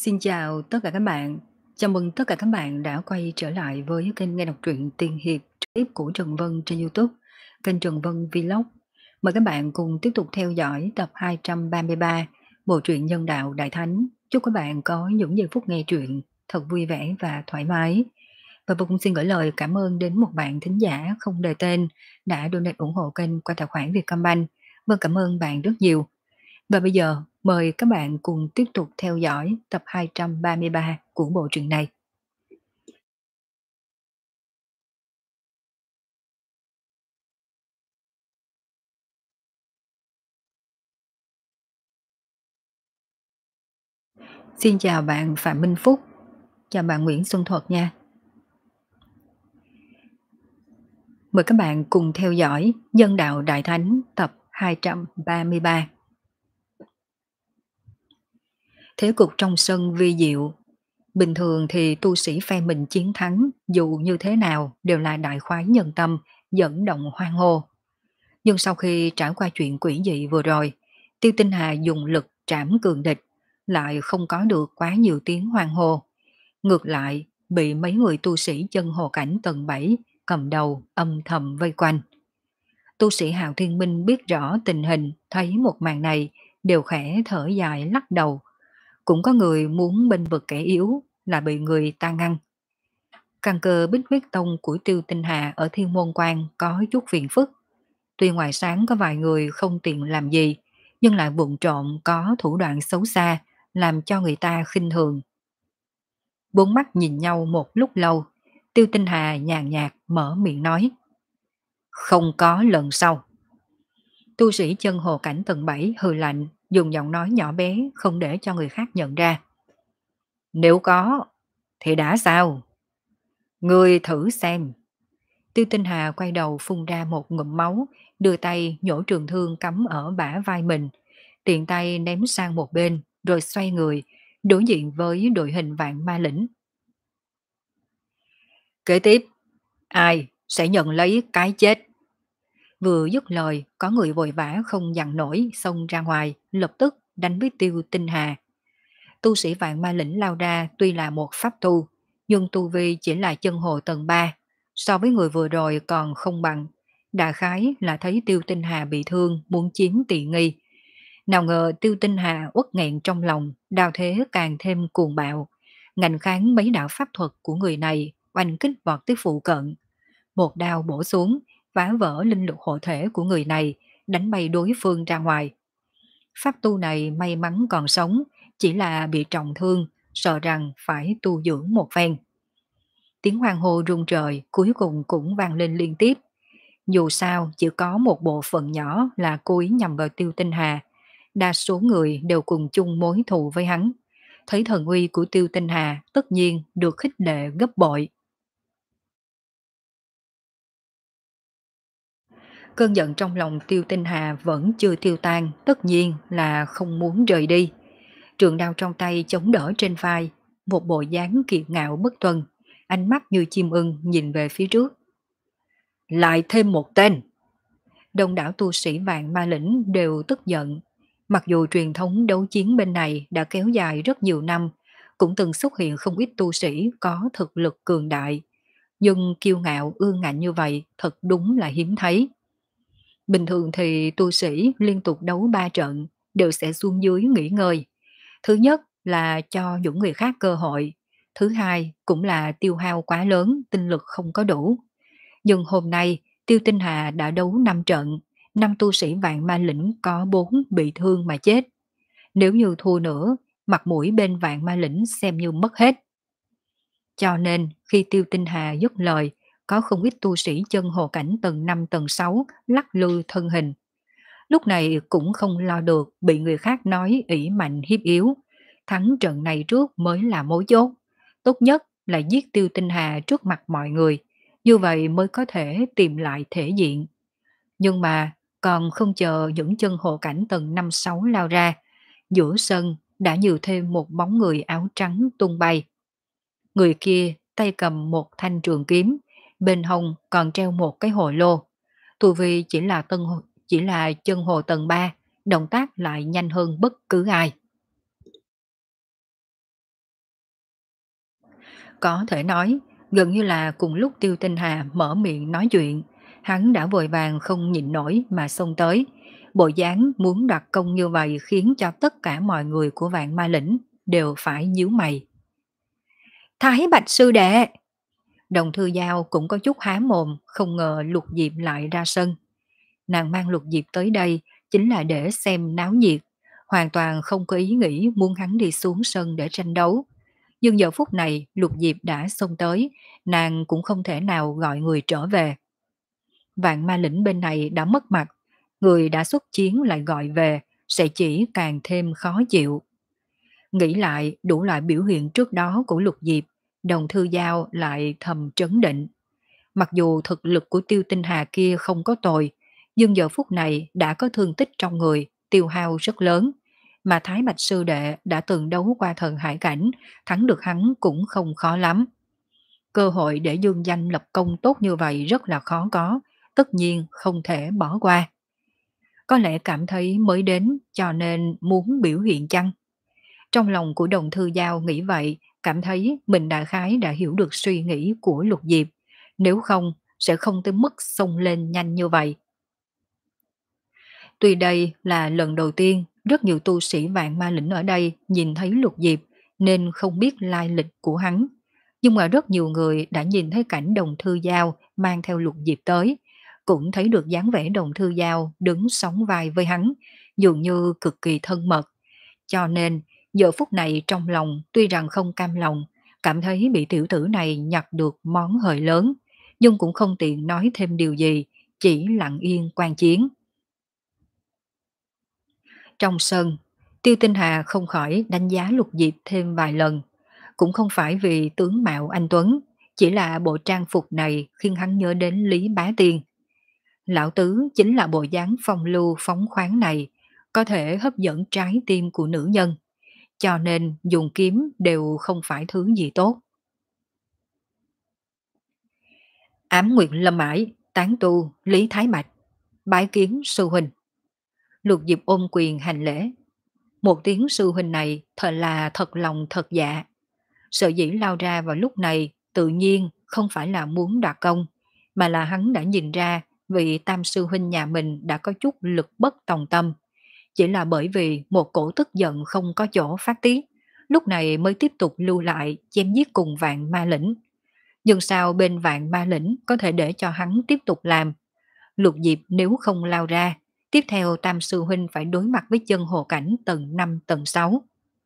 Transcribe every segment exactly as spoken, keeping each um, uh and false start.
Xin chào tất cả các bạn. Chào mừng tất cả các bạn đã quay trở lại với kênh nghe đọc truyện Tiên Hiệp trực tiếp của Trần Vân trên YouTube, kênh Trần Vân Vlog. Mời các bạn cùng tiếp tục theo dõi tập hai trăm ba mươi ba bộ truyện Nhân đạo Đại Thánh. Chúc các bạn có những giây phút nghe truyện thật vui vẻ và thoải mái. Và Vân cũng xin gửi lời cảm ơn đến một bạn thính giả không đề tên đã donate ủng hộ kênh qua tài khoản Vietcombank. Vâng, cảm ơn bạn rất nhiều. Và bây giờ, mời các bạn cùng tiếp tục theo dõi tập hai trăm ba mươi ba của bộ truyện này. Xin chào bạn Phạm Minh Phúc, chào bạn Nguyễn Xuân Thuật nha. Mời các bạn cùng theo dõi Nhân đạo Đại Thánh tập hai trăm ba mươi ba. Thế cục trong sân vi diệu. Bình thường thì tu sĩ phe mình chiến thắng dù như thế nào đều là đại khoái nhân tâm, dẫn động hoang hô. Nhưng sau khi trải qua chuyện quỷ dị vừa rồi, Tiêu Tinh Hà dùng lực trảm cường địch, lại không có được quá nhiều tiếng hoang hô. Ngược lại, bị mấy người tu sĩ chân hồ cảnh tầng bảy cầm đầu âm thầm vây quanh. Tu sĩ Hạo Thiên Minh biết rõ tình hình, thấy một màn này, đều khẽ thở dài lắc đầu. Cũng có người muốn bênh vực kẻ yếu, là bị người ta ngăn. Căn cơ Bích Huyết Tông của Tiêu Tinh Hà ở Thiên Môn Quan có chút phiền phức. Tuy ngoài sáng có vài người không tiện làm gì, nhưng lại vụng trộm có thủ đoạn xấu xa, làm cho người ta khinh thường. Bốn mắt nhìn nhau một lúc lâu, Tiêu Tinh Hà nhàn nhạt mở miệng nói. Không có lần sau. Tu sĩ chân hồ cảnh tầng bảy hừ lạnh, dùng giọng nói nhỏ bé không để cho người khác nhận ra. Nếu có, thì đã sao? Ngươi thử xem. Tiêu Tinh Hà quay đầu phun ra một ngụm máu, đưa tay nhổ trường thương cắm ở bả vai mình, tiện tay ném sang một bên, rồi xoay người, đối diện với đội hình vạn ma lĩnh. Kế tiếp, ai sẽ nhận lấy cái chết? Vừa dứt lời, có người vội vã không dằn nổi xông ra ngoài, lập tức đánh với Tiêu Tinh Hà. Tu sĩ vạn ma lĩnh lao ra tuy là một pháp tu, nhưng tu vi chỉ là chân hồ tầng ba, so với người vừa rồi còn không bằng. Đại khái là thấy Tiêu Tinh Hà bị thương muốn chiếm tiện nghi. Nào ngờ Tiêu Tinh Hà uất nghẹn trong lòng, đao thế càng thêm cuồng bạo. Ngành kháng mấy đạo pháp thuật của người này oanh kích vọt tới phụ cận. Một đao bổ xuống, phá vỡ linh lực hộ thể của người này, đánh bay đối phương ra ngoài. Pháp tu này may mắn còn sống, chỉ là bị trọng thương, sợ rằng phải tu dưỡng một phen. Tiếng hoang hô rung trời cuối cùng cũng vang lên liên tiếp. Dù sao chỉ có một bộ phận nhỏ là cố ý nhằm vào Tiêu Tinh Hà. Đa số người đều cùng chung mối thù với hắn. Thấy thần uy của Tiêu Tinh Hà tất nhiên được khích lệ gấp bội. Cơn giận trong lòng Tiêu Tinh Hà vẫn chưa tiêu tan, tất nhiên là không muốn rời đi. Trường đao trong tay chống đỡ trên vai, một bộ dáng kiệt ngạo bất tuân, ánh mắt như chim ưng nhìn về phía trước. Lại thêm một tên. Đông đảo tu sĩ vạn ma lĩnh đều tức giận. Mặc dù truyền thống đấu chiến bên này đã kéo dài rất nhiều năm, cũng từng xuất hiện không ít tu sĩ có thực lực cường đại, nhưng kiêu ngạo ương ngạnh như vậy thật đúng là hiếm thấy. Bình thường thì tu sĩ liên tục đấu ba trận đều sẽ xuống dưới nghỉ ngơi. Thứ nhất là cho những người khác cơ hội, thứ hai cũng là tiêu hao quá lớn, tinh lực không có đủ. Nhưng hôm nay Tiêu Tinh Hà đã đấu năm trận, năm tu sĩ vạn ma lĩnh có bốn bị thương mà chết. Nếu như thua nữa, mặt mũi bên vạn ma lĩnh xem như mất hết. Cho nên khi Tiêu Tinh Hà dứt lời, có không ít tu sĩ chân hồ cảnh tầng năm tầng sáu lắc lư thân hình. Lúc này cũng không lo được bị người khác nói ỷ mạnh hiếp yếu. Thắng trận này trước mới là mấu chốt. Tốt nhất là giết Tiêu Tinh Hà trước mặt mọi người. Như vậy mới có thể tìm lại thể diện. Nhưng mà còn không chờ những chân hộ cảnh tầng năm sáu lao ra. Giữa sân đã nhiều thêm một bóng người áo trắng tung bay. Người kia tay cầm một thanh trường kiếm, bên hông còn treo một cái hồ lô. Tu vi chỉ là tân chỉ là chân hồ tầng ba, động tác lại nhanh hơn bất cứ ai. Có thể nói, gần như là cùng lúc Tiêu Tinh Hà mở miệng nói chuyện, hắn đã vội vàng không nhịn nổi mà xông tới. Bộ dáng muốn đoạt công như vậy khiến cho tất cả mọi người của Vạn Ma Lĩnh đều phải nhíu mày. Thái Bạch sư đệ! Đồng Thư Giao cũng có chút há mồm, không ngờ Lục Diệp lại ra sân. Nàng mang Lục Diệp tới đây chính là để xem náo nhiệt, hoàn toàn không có ý nghĩ muốn hắn đi xuống sân để tranh đấu. Nhưng giờ phút này Lục Diệp đã xông tới, nàng cũng không thể nào gọi người trở về. Vạn Ma Lĩnh bên này đã mất mặt, người đã xuất chiến lại gọi về, sẽ chỉ càng thêm khó chịu. Nghĩ lại đủ loại biểu hiện trước đó của Lục Diệp, Đồng Thư Giao lại thầm trấn định. Mặc dù thực lực của Tiêu Tinh Hà kia không có tồi, nhưng giờ phút này đã có thương tích trong người, tiêu hao rất lớn. Mà Thái Bạch Sư Đệ đã từng đấu qua thần hải cảnh, thắng được hắn cũng không khó lắm. Cơ hội để dương danh lập công tốt như vậy rất là khó có, tất nhiên không thể bỏ qua. Có lẽ cảm thấy mới đến cho nên muốn biểu hiện chăng? Trong lòng của Đồng Thư Giao nghĩ vậy, cảm thấy mình đại khái đã hiểu được suy nghĩ của Lục Diệp, nếu không sẽ không tới mức xông lên nhanh như vậy. Tuy đây là lần đầu tiên rất nhiều tu sĩ Vạn Ma Lĩnh ở đây nhìn thấy Lục Diệp nên không biết lai lịch của hắn, nhưng mà rất nhiều người đã nhìn thấy cảnh Đồng Thư Giao mang theo Lục Diệp tới, cũng thấy được dáng vẻ Đồng Thư Giao đứng sóng vai với hắn, dường như cực kỳ thân mật. Cho nên, giờ phút này trong lòng tuy rằng không cam lòng, cảm thấy bị tiểu tử này nhặt được món hời lớn, nhưng cũng không tiện nói thêm điều gì, chỉ lặng yên quan chiến. Trong sân, Tiêu Tinh Hà không khỏi đánh giá Lục Diệp thêm vài lần, cũng không phải vì tướng mạo anh Tuấn, chỉ là bộ trang phục này khiến hắn nhớ đến Lý Bá Tiên. Lão Tứ chính là bộ dáng phong lưu phóng khoáng này, có thể hấp dẫn trái tim của nữ nhân, cho nên dùng kiếm đều không phải thứ gì tốt. Ám Nguyệt Lâm Ải, tán tu Lý Thái Bạch, bái kiến sư huynh. Lục Diệp ôm quyền hành lễ. Một tiếng sư huynh này thật là thật lòng thật dạ. Sở dĩ lao ra vào lúc này tự nhiên không phải là muốn đoạt công, mà là hắn đã nhìn ra vị tam sư huynh nhà mình đã có chút lực bất tòng tâm. Chỉ là bởi vì một cổ tức giận không có chỗ phát tiết, lúc này mới tiếp tục lưu lại chém giết cùng Vạn Ma Lĩnh. Nhưng sao bên Vạn Ma Lĩnh có thể để cho hắn tiếp tục làm? Lục Diệp nếu không lao ra, tiếp theo Tam Sư Huynh phải đối mặt với chân hồ cảnh tầng năm tầng sáu.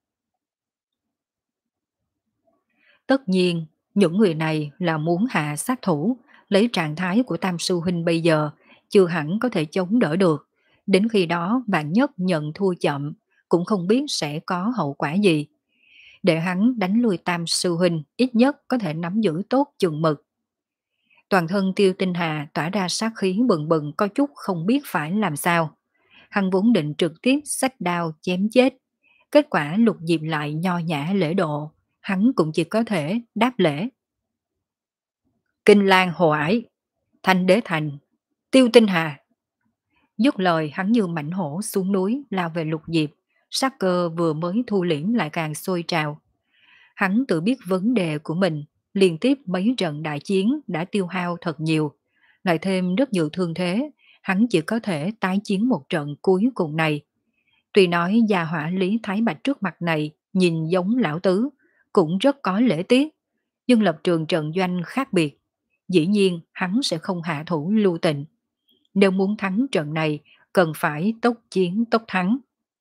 Tất nhiên, những người này là muốn hạ sát thủ, lấy trạng thái của Tam Sư Huynh bây giờ, chưa hẳn có thể chống đỡ được. Đến khi đó bạn nhất nhận thua chậm, cũng không biết sẽ có hậu quả gì. Để hắn đánh lui Tam Sư Huynh, ít nhất có thể nắm giữ tốt chừng mực. Toàn thân Tiêu Tinh Hà tỏa ra sát khí bừng bừng có chút không biết phải làm sao. Hắn vốn định trực tiếp xách đao chém chết. Kết quả Lục Diệp lại nho nhã lễ độ, hắn cũng chỉ có thể đáp lễ. Kinh Lan Hồ Ải, Thanh Đế Thành, Tiêu Tinh Hà. Dứt lời hắn như mảnh hổ xuống núi lao về Lục Diệp, sát cơ vừa mới thu liễm lại càng sôi trào. Hắn tự biết vấn đề của mình, liên tiếp mấy trận đại chiến đã tiêu hao thật nhiều, lại thêm rất nhiều thương thế, hắn chỉ có thể tái chiến một trận cuối cùng này. Tuy nói gia hỏa Lý Thái Bạch trước mặt này nhìn giống lão tứ, cũng rất có lễ tiết, nhưng lập trường trận doanh khác biệt. Dĩ nhiên hắn sẽ không hạ thủ lưu tình. Nếu muốn thắng trận này, cần phải tốc chiến tốc thắng.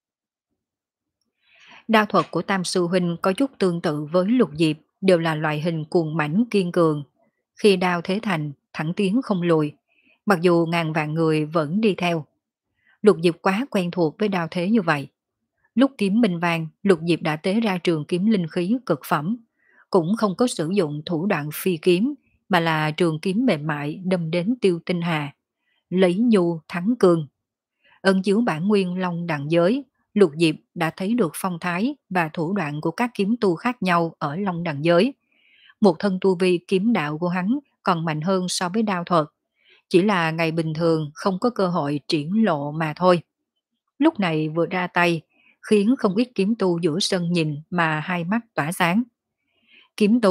Đao thuật của Tam Sư Huynh có chút tương tự với Lục Diệp, đều là loại hình cuồng mãnh kiên cường. Khi đao thế thành, thẳng tiến không lùi, mặc dù ngàn vạn người vẫn đi theo. Lục Diệp quá quen thuộc với đao thế như vậy. Lúc kiếm minh vàng, Lục Diệp đã tế ra trường kiếm linh khí cực phẩm, cũng không có sử dụng thủ đoạn phi kiếm, mà là trường kiếm mềm mại đâm đến Tiêu Tinh Hà. Lấy nhu thắng cường. Ân chiếu bản nguyên long đẳng giới, Lục Diệp đã thấy được phong thái và thủ đoạn của các kiếm tu khác nhau ở long đẳng giới. Một thân tu vi kiếm đạo của hắn còn mạnh hơn so với đao thuật, chỉ là ngày bình thường không có cơ hội triển lộ mà thôi. Lúc này vừa ra tay, khiến không ít kiếm tu giữa sân nhìn mà hai mắt tỏa sáng. Kiếm tu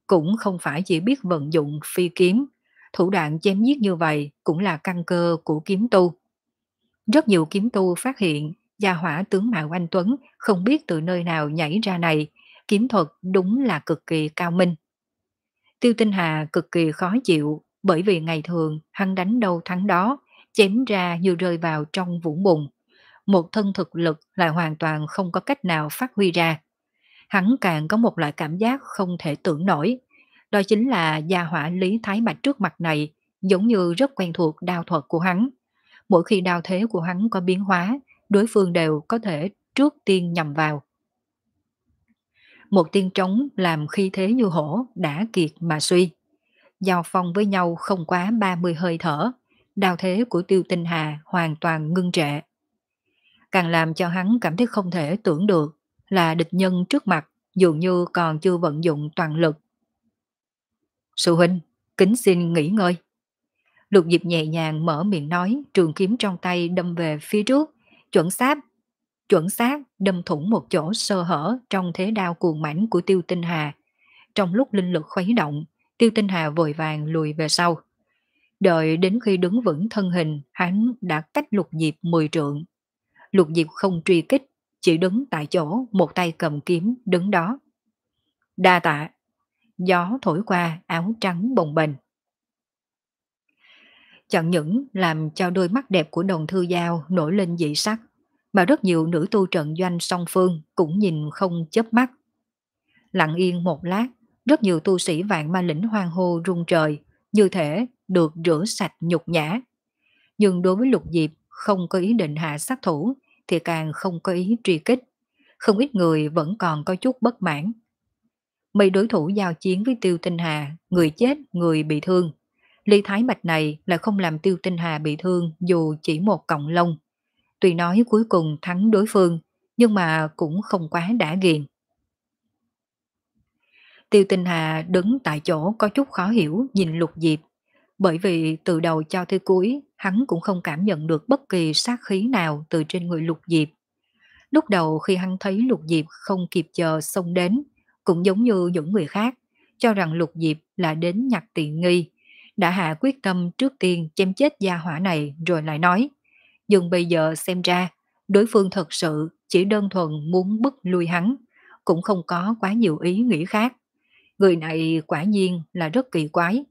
cũng không phải chỉ biết vận dụng phi kiếm, thủ đoạn chém giết như vậy cũng là căn cơ của kiếm tu. Rất nhiều kiếm tu phát hiện gia hỏa tướng mạo anh Tuấn không biết từ nơi nào nhảy ra này, kiếm thuật đúng là cực kỳ cao minh. Tiêu Tinh Hà cực kỳ khó chịu bởi vì ngày thường hắn đánh đâu thắng đó, chém ra như rơi vào trong vũng bùn. Một thân thực lực lại hoàn toàn không có cách nào phát huy ra. Hắn càng có một loại cảm giác không thể tưởng nổi. Đó chính là gia hỏa Lý Thái Bạch trước mặt này giống như rất quen thuộc đao thuật của hắn. Mỗi khi đao thế của hắn có biến hóa, đối phương đều có thể trước tiên nhằm vào. Một tiên trống làm khi thế như hổ đã kiệt mà suy. Giao phong với nhau không quá ba mươi hơi thở, đao thế của Tiêu Tinh Hà hoàn toàn ngưng trệ. Càng làm cho hắn cảm thấy không thể tưởng được là địch nhân trước mặt dường như còn chưa vận dụng toàn lực. Sư huynh, kính xin nghỉ ngơi. Lục Diệp nhẹ nhàng mở miệng nói, trường kiếm trong tay đâm về phía trước, chuẩn xác, chuẩn xác đâm thủng một chỗ sơ hở trong thế đao cuồng mãnh của Tiêu Tinh Hà. Trong lúc linh lực khuấy động, Tiêu Tinh Hà vội vàng lùi về sau. Đợi đến khi đứng vững thân hình, hắn đã cách Lục Diệp mười trượng. Lục Diệp không truy kích, chỉ đứng tại chỗ, một tay cầm kiếm đứng đó. Đa tạ. Gió thổi qua áo trắng bồng bềnh. Chẳng những làm cho đôi mắt đẹp của Đồng Thư Giao nổi lên dị sắc, mà rất nhiều nữ tu trận doanh song phương cũng nhìn không chớp mắt. Lặng yên một lát, rất nhiều tu sĩ vạn ma lĩnh hoang hô rung trời, như thể được rửa sạch nhục nhã. Nhưng đối với Lục Diệp không có ý định hạ sát thủ, thì càng không có ý truy kích. Không ít người vẫn còn có chút bất mãn. Mấy đối thủ giao chiến với Tiêu Tinh Hà, người chết, người bị thương. Lý Thái Bạch này lại không làm Tiêu Tinh Hà bị thương dù chỉ một cọng lông. Tuy nói cuối cùng thắng đối phương, nhưng mà cũng không quá đã ghiền. Tiêu Tinh Hà đứng tại chỗ có chút khó hiểu nhìn Lục Diệp, bởi vì từ đầu cho tới cuối hắn cũng không cảm nhận được bất kỳ sát khí nào từ trên người Lục Diệp. Lúc đầu khi hắn thấy Lục Diệp không kịp chờ xông đến, cũng giống như những người khác, cho rằng Lục Diệp là đến nhặt tiện nghi, đã hạ quyết tâm trước tiên chém chết gia hỏa này rồi lại nói. Nhưng bây giờ xem ra, đối phương thật sự chỉ đơn thuần muốn bức lui hắn, cũng không có quá nhiều ý nghĩ khác. Người này quả nhiên là rất kỳ quái.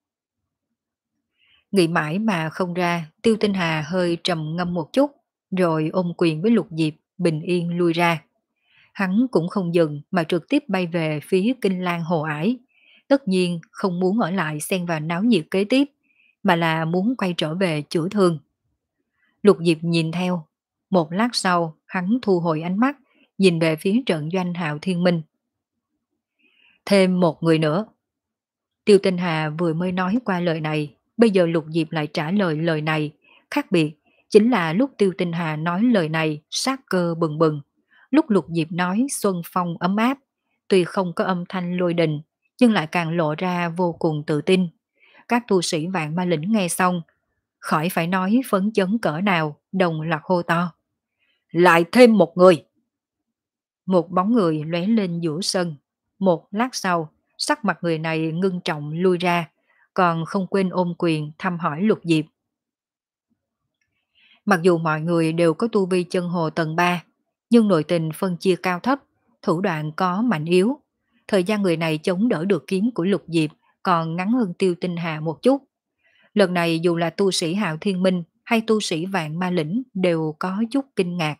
Nghĩ mãi mà không ra, Tiêu Tinh Hà hơi trầm ngâm một chút, rồi ôm quyền với Lục Diệp, bình yên lui ra. Hắn cũng không dừng mà trực tiếp bay về phía Kinh Lan Hồ Ải. Tất nhiên không muốn ở lại xen vào náo nhiệt kế tiếp, mà là muốn quay trở về chữa thương. Lục Diệp nhìn theo. Một lát sau, hắn thu hồi ánh mắt, nhìn về phía trận doanh Hạo Thiên Minh. Thêm một người nữa. Tiêu Tinh Hà vừa mới nói qua lời này, bây giờ Lục Diệp lại trả lời lời này. Khác biệt chính là lúc Tiêu Tinh Hà nói lời này sát cơ bừng bừng. Lúc Lục Diệp nói xuân phong ấm áp, tuy không có âm thanh lôi đình, nhưng lại càng lộ ra vô cùng tự tin. Các tu sĩ vạn ma lĩnh nghe xong, khỏi phải nói phấn chấn cỡ nào, đồng loạt hô to. Lại thêm một người! Một bóng người lóe lên giữa sân. Một lát sau, sắc mặt người này ngưng trọng lui ra, còn không quên ôm quyền thăm hỏi Lục Diệp. Mặc dù mọi người đều có tu vi chân hồ tầng ba, nhưng nội tình phân chia cao thấp, thủ đoạn có mạnh yếu. Thời gian người này chống đỡ được kiếm của Lục Diệp còn ngắn hơn Tiêu Tinh Hà một chút. Lần này dù là tu sĩ Hạo Thiên Minh hay tu sĩ Vạn Ma Lĩnh đều có chút kinh ngạc.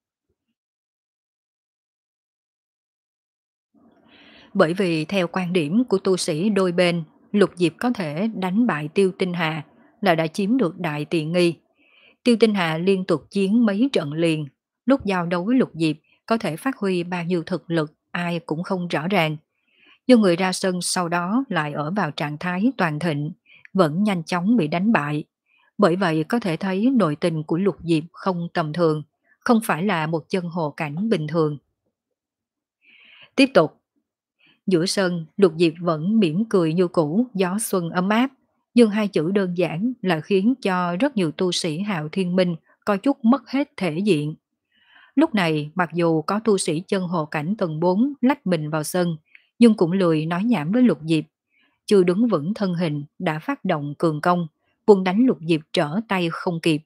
Bởi vì theo quan điểm của tu sĩ đôi bên, Lục Diệp có thể đánh bại Tiêu Tinh Hà là đã chiếm được đại tiện nghi. Tiêu Tinh Hà liên tục chiến mấy trận liền, lúc giao đấu với Lục Diệp có thể phát huy bao nhiêu thực lực ai cũng không rõ ràng. Nhưng người ra sân sau đó lại ở vào trạng thái toàn thịnh, vẫn nhanh chóng bị đánh bại. Bởi vậy có thể thấy nội tình của Lục Diệp không tầm thường, không phải là một chân hồ cảnh bình thường. Tiếp tục. Giữa sân, Lục Diệp vẫn mỉm cười như cũ, gió xuân ấm áp, nhưng hai chữ đơn giản là khiến cho rất nhiều tu sĩ Hạo Thiên Minh có chút mất hết thể diện. Lúc này, mặc dù có tu sĩ chân hồ cảnh tầng bốn lách mình vào sân, nhưng cũng lười nói nhảm với Lục Diệp, chưa đứng vững thân hình đã phát động cường công, quân đánh Lục Diệp trở tay không kịp.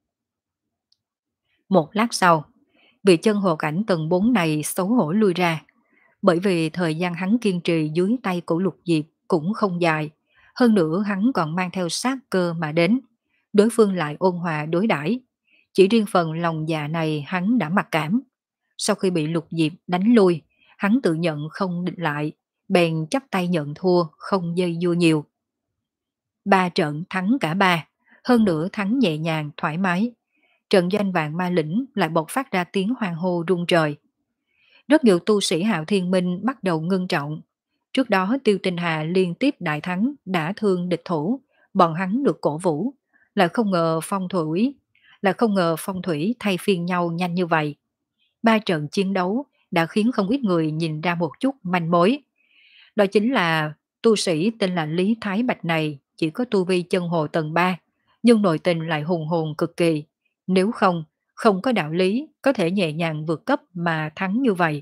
Một lát sau, vị chân hồ cảnh tầng bốn này xấu hổ lui ra, bởi vì thời gian hắn kiên trì dưới tay của Lục Diệp cũng không dài, hơn nữa hắn còn mang theo sát cơ mà đến, đối phương lại ôn hòa đối đãi. Chỉ riêng phần lòng dạ này hắn đã mặc cảm. Sau khi bị Lục Diệp đánh lui, hắn tự nhận không địch lại, bèn chắp tay nhận thua, không dây dưa nhiều. Ba trận thắng cả ba, hơn nữa thắng nhẹ nhàng, thoải mái. Trận doanh vạn ma lĩnh lại bộc phát ra tiếng hoan hô rung trời. Rất nhiều tu sĩ Hạo Thiên Minh bắt đầu ngưng trọng. Trước đó Tiêu Tinh Hà liên tiếp đại thắng đã thương địch thủ, bọn hắn được cổ vũ, lại không ngờ phong thủy, lại không ngờ phong thủy thay phiên nhau nhanh như vậy. Ba trận chiến đấu đã khiến không ít người nhìn ra một chút manh mối. Đó chính là tu sĩ tên là Lý Thái Bạch này chỉ có tu vi chân hồ tầng ba, nhưng nội tình lại hùng hồn cực kỳ. Nếu không, không có đạo lý có thể nhẹ nhàng vượt cấp mà thắng như vậy.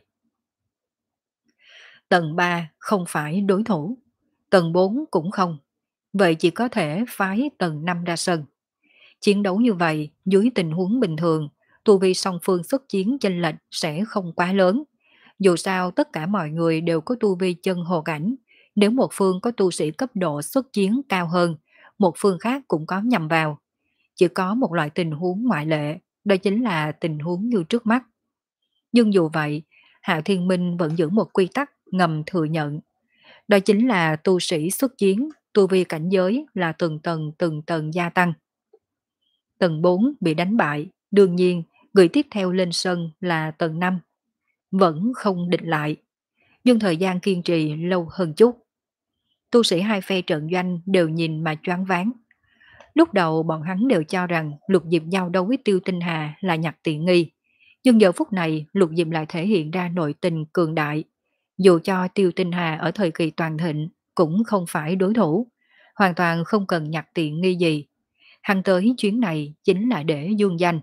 Tầng ba không phải đối thủ, tầng bốn cũng không. Vậy chỉ có thể phái tầng năm ra sân. Chiến đấu như vậy, dưới tình huống bình thường, tu vi song phương xuất chiến chênh lệch sẽ không quá lớn. Dù sao tất cả mọi người đều có tu vi chân hồ cảnh, nếu một phương có tu sĩ cấp độ xuất chiến cao hơn, một phương khác cũng có nhằm vào. Chỉ có một loại tình huống ngoại lệ, đó chính là tình huống như trước mắt. Nhưng dù vậy, Hạo Thiên Minh vẫn giữ một quy tắc ngầm thừa nhận. Đó chính là tu sĩ xuất chiến, tu vi cảnh giới là từng tầng từng tầng gia tăng. Tầng bốn bị đánh bại, đương nhiên người tiếp theo lên sân là tầng năm. Vẫn không địch lại, nhưng thời gian kiên trì lâu hơn chút. Tu sĩ hai phe trận doanh đều nhìn mà choáng váng. Lúc đầu bọn hắn đều cho rằng Lục Diệp giao đấu với Tiêu Tinh Hà là nhặt tiện nghi. Nhưng giờ phút này Lục Diệp lại thể hiện ra nội tình cường đại. Dù cho Tiêu Tinh Hà ở thời kỳ toàn thịnh cũng không phải đối thủ. Hoàn toàn không cần nhặt tiện nghi gì. Hắn tới chuyến này chính là để dương danh.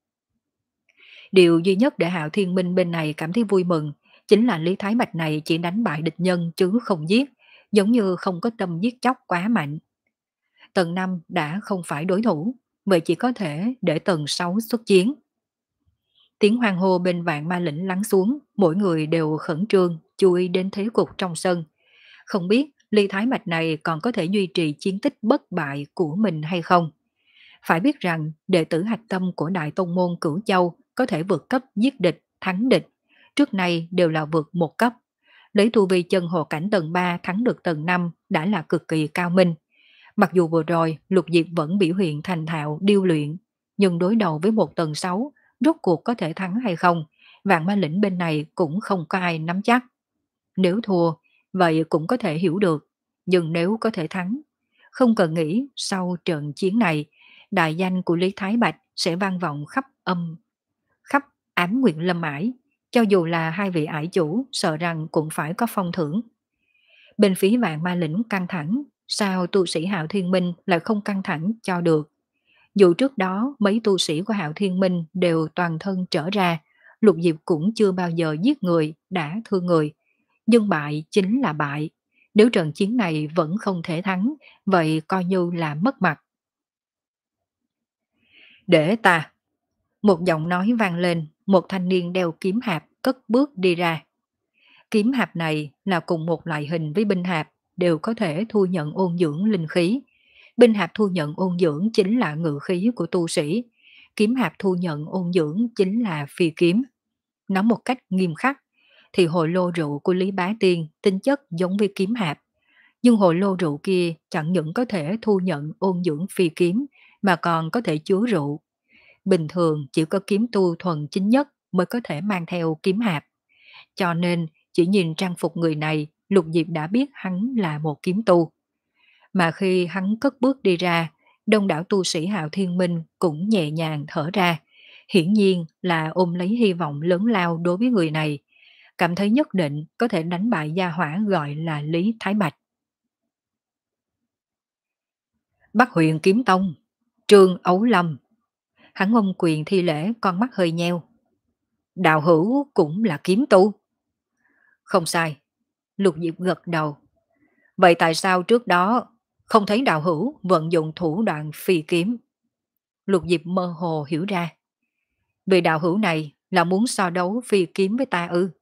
Điều duy nhất để Hạo Thiên Minh bên này cảm thấy vui mừng chính là Lý Thái Bạch này chỉ đánh bại địch nhân chứ không giết, giống như không có tâm giết chóc quá mạnh. Tầng năm đã không phải đối thủ, vậy chỉ có thể để tầng sáu xuất chiến. Tiếng hoang hô bên vạn ma lĩnh lắng xuống, mỗi người đều khẩn trương, chú ý đến thế cục trong sân. Không biết Lý Thái Bạch này còn có thể duy trì chiến tích bất bại của mình hay không? Phải biết rằng đệ tử hạch tâm của Đại Tông Môn Cửu Châu có thể vượt cấp giết địch, thắng địch. Trước nay đều là vượt một cấp. Lấy tu vi chân hồ cảnh tầng ba thắng được tầng năm đã là cực kỳ cao minh. Mặc dù vừa rồi Lục Diệp vẫn biểu hiện thành thạo điêu luyện, nhưng đối đầu với một tầng sáu, rốt cuộc có thể thắng hay không, vạn ma lĩnh bên này cũng không có ai nắm chắc. Nếu thua, vậy cũng có thể hiểu được, nhưng nếu có thể thắng, không cần nghĩ sau trận chiến này, đại danh của Lý Thái Bạch sẽ vang vọng khắp âm, khắp ám nguyện lâm ải, cho dù là hai vị ải chủ sợ rằng cũng phải có phong thưởng. Bên phía vạn ma lĩnh căng thẳng, sao tu sĩ Hạo Thiên Minh lại không căng thẳng cho được. Dù trước đó mấy tu sĩ của Hạo Thiên Minh đều toàn thân trở ra, Lục Diệp cũng chưa bao giờ giết người, đã thương người. Nhưng bại chính là bại. Nếu trận chiến này vẫn không thể thắng, vậy coi như là mất mặt. Để ta. Một giọng nói vang lên, một thanh niên đeo kiếm hạp cất bước đi ra. Kiếm hạp này là cùng một loại hình với binh hạp, đều có thể thu nhận ôn dưỡng linh khí. Binh hạp thu nhận ôn dưỡng chính là ngự khí của tu sĩ. Kiếm hạp thu nhận ôn dưỡng chính là phi kiếm. Nói một cách nghiêm khắc, thì hồ lô rượu của Lý Bá Tiên tính chất giống với kiếm hạp. Nhưng hồ lô rượu kia chẳng những có thể thu nhận ôn dưỡng phi kiếm, mà còn có thể chứa rượu. Bình thường chỉ có kiếm tu thuần chính nhất mới có thể mang theo kiếm hạp. Cho nên chỉ nhìn trang phục người này, Lục Diệp đã biết hắn là một kiếm tu. Mà khi hắn cất bước đi ra, đông đảo tu sĩ Hạo Thiên Minh cũng nhẹ nhàng thở ra. Hiển nhiên là ôm lấy hy vọng lớn lao đối với người này, cảm thấy nhất định có thể đánh bại gia hỏa gọi là Lý Thái Bạch. Bắc huyện Kiếm Tông, Trương Ấu Lâm. Hắn ôm quyền thi lễ, con mắt hơi nheo. Đạo hữu cũng là kiếm tu. Không sai, Lục Diệp gật đầu. Vậy tại sao trước đó không thấy đạo hữu vận dụng thủ đoạn phi kiếm? Lục Diệp mơ hồ hiểu ra. Vì đạo hữu này là muốn so đấu phi kiếm với ta ư?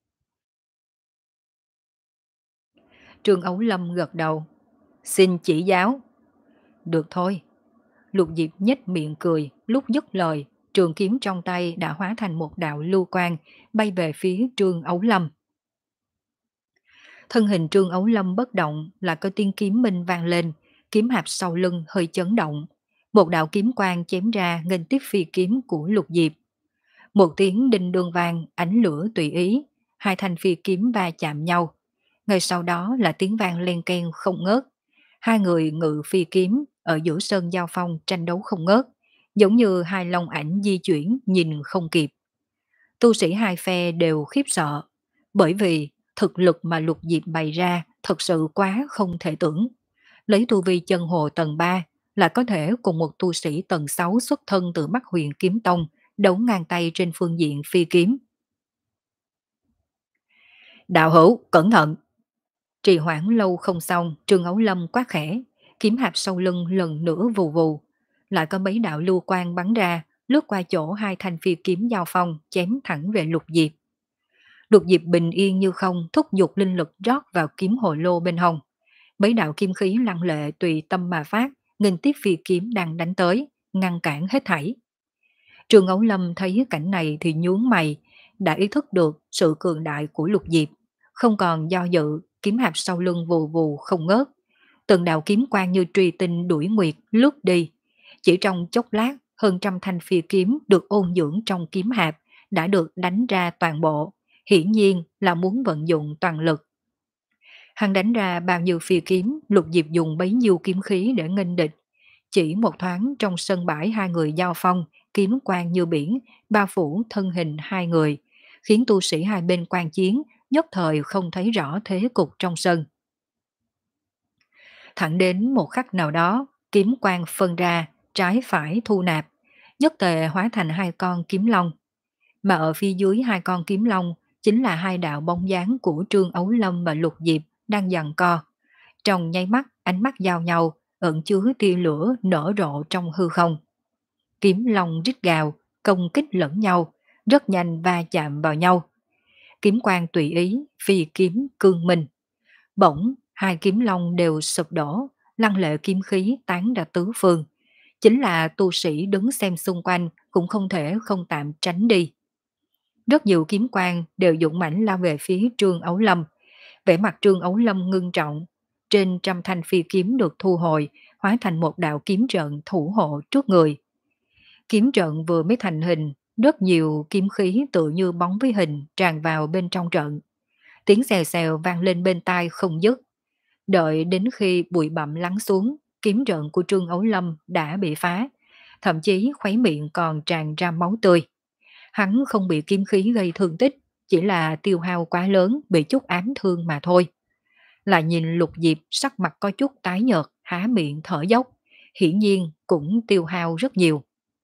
Trương Ấu Lâm gật đầu. Xin chỉ giáo. Được thôi. Lục Diệp nhếch miệng cười, lúc dứt lời, trường kiếm trong tay đã hóa thành một đạo lưu quang, bay về phía Trương Ấu Lâm. Thân hình Trương Ấu Lâm bất động, là có tiếng kiếm minh vang lên, kiếm hạp sau lưng hơi chấn động. Một đạo kiếm quang chém ra nghênh tiếp phi kiếm của Lục Diệp. Một tiếng đinh đương vang, ánh lửa tùy ý, hai thanh phi kiếm va chạm nhau. Ngay sau đó là tiếng vang len keng không ngớt. Hai người ngự phi kiếm ở giữa sân giao phong tranh đấu không ngớt, giống như hai long ảnh di chuyển nhìn không kịp. Tu sĩ hai phe đều khiếp sợ, bởi vì thực lực mà Lục Diệp bày ra thật sự quá không thể tưởng. Lấy tu vi chân hồ tầng ba là có thể cùng một tu sĩ tầng sáu xuất thân từ Bắc Huyền Kiếm Tông đấu ngang tay trên phương diện phi kiếm. Đạo hữu, cẩn thận! Trì hoãn lâu không xong, Trương Ấu Lâm quát khẽ, kiếm hạp sau lưng lần nữa vù vù. Lại có mấy đạo lưu quang bắn ra, lướt qua chỗ hai thanh phi kiếm giao phong, chém thẳng về Lục Diệp. Lục Diệp bình yên như không, thúc giục linh lực rót vào kiếm hồ lô bên hông. Mấy đạo kim khí lăng lệ tùy tâm mà phát, nghênh tiếp phi kiếm đang đánh tới, ngăn cản hết thảy. Trương Ấu Lâm thấy cảnh này thì nhướng mày, đã ý thức được sự cường đại của Lục Diệp, không còn do dự, kiếm hạp sau lưng vù vù không ngớt. Từng đạo kiếm quang như truy tinh đuổi nguyệt lướt đi. Chỉ trong chốc lát, hơn trăm thanh phi kiếm được ôn dưỡng trong kiếm hạp đã được đánh ra toàn bộ, hiển nhiên là muốn vận dụng toàn lực. Hắn đánh ra bao nhiêu phi kiếm, Lục Diệp dùng bấy nhiêu kiếm khí để nghênh địch. Chỉ một thoáng trong sân bãi hai người giao phong, kiếm quang như biển, bao phủ thân hình hai người, khiến tu sĩ hai bên quan chiến nhất thời không thấy rõ thế cục trong sân. Thẳng đến một khắc nào đó, kiếm quang phân ra, trái phải thu nạp, nhất tề hóa thành hai con kiếm long. Mà ở phía dưới hai con kiếm long chính là hai đạo bóng dáng của Trương Ấu Lâm và Lục Diệp đang giằng co. Trong nháy mắt, ánh mắt giao nhau, ẩn chứa tia lửa nở rộ trong hư không. Kiếm long rít gào, công kích lẫn nhau, rất nhanh va chạm vào nhau. Kiếm quang tùy ý, phi kiếm cương minh. Bỗng, hai kiếm long đều sụp đổ, lăng lệ kiếm khí tán ra tứ phương. Chính là tu sĩ đứng xem xung quanh cũng không thể không tạm tránh đi. Rất nhiều kiếm quang đều dũng mãnh lao về phía Trương Ấu Lâm. Vẻ mặt Trương Ấu Lâm ngưng trọng. Trên trăm thanh phi kiếm được thu hồi, hóa thành một đạo kiếm trận thủ hộ trước người. Kiếm trận vừa mới thành hình, rất nhiều kiếm khí tự như bóng với hình tràn vào bên trong trận. Tiếng xèo xèo vang lên bên tai không dứt. Đợi đến khi bụi bặm lắng xuống, kiếm trận của Trương Ấu Lâm đã bị phá, thậm chí khuấy miệng còn tràn ra máu tươi. Hắn không bị kiếm khí gây thương tích, chỉ là tiêu hao quá lớn bị chút ám thương mà thôi. Lại nhìn Lục Diệp sắc mặt có chút tái nhợt, há miệng thở dốc, hiển nhiên cũng tiêu hao rất nhiều.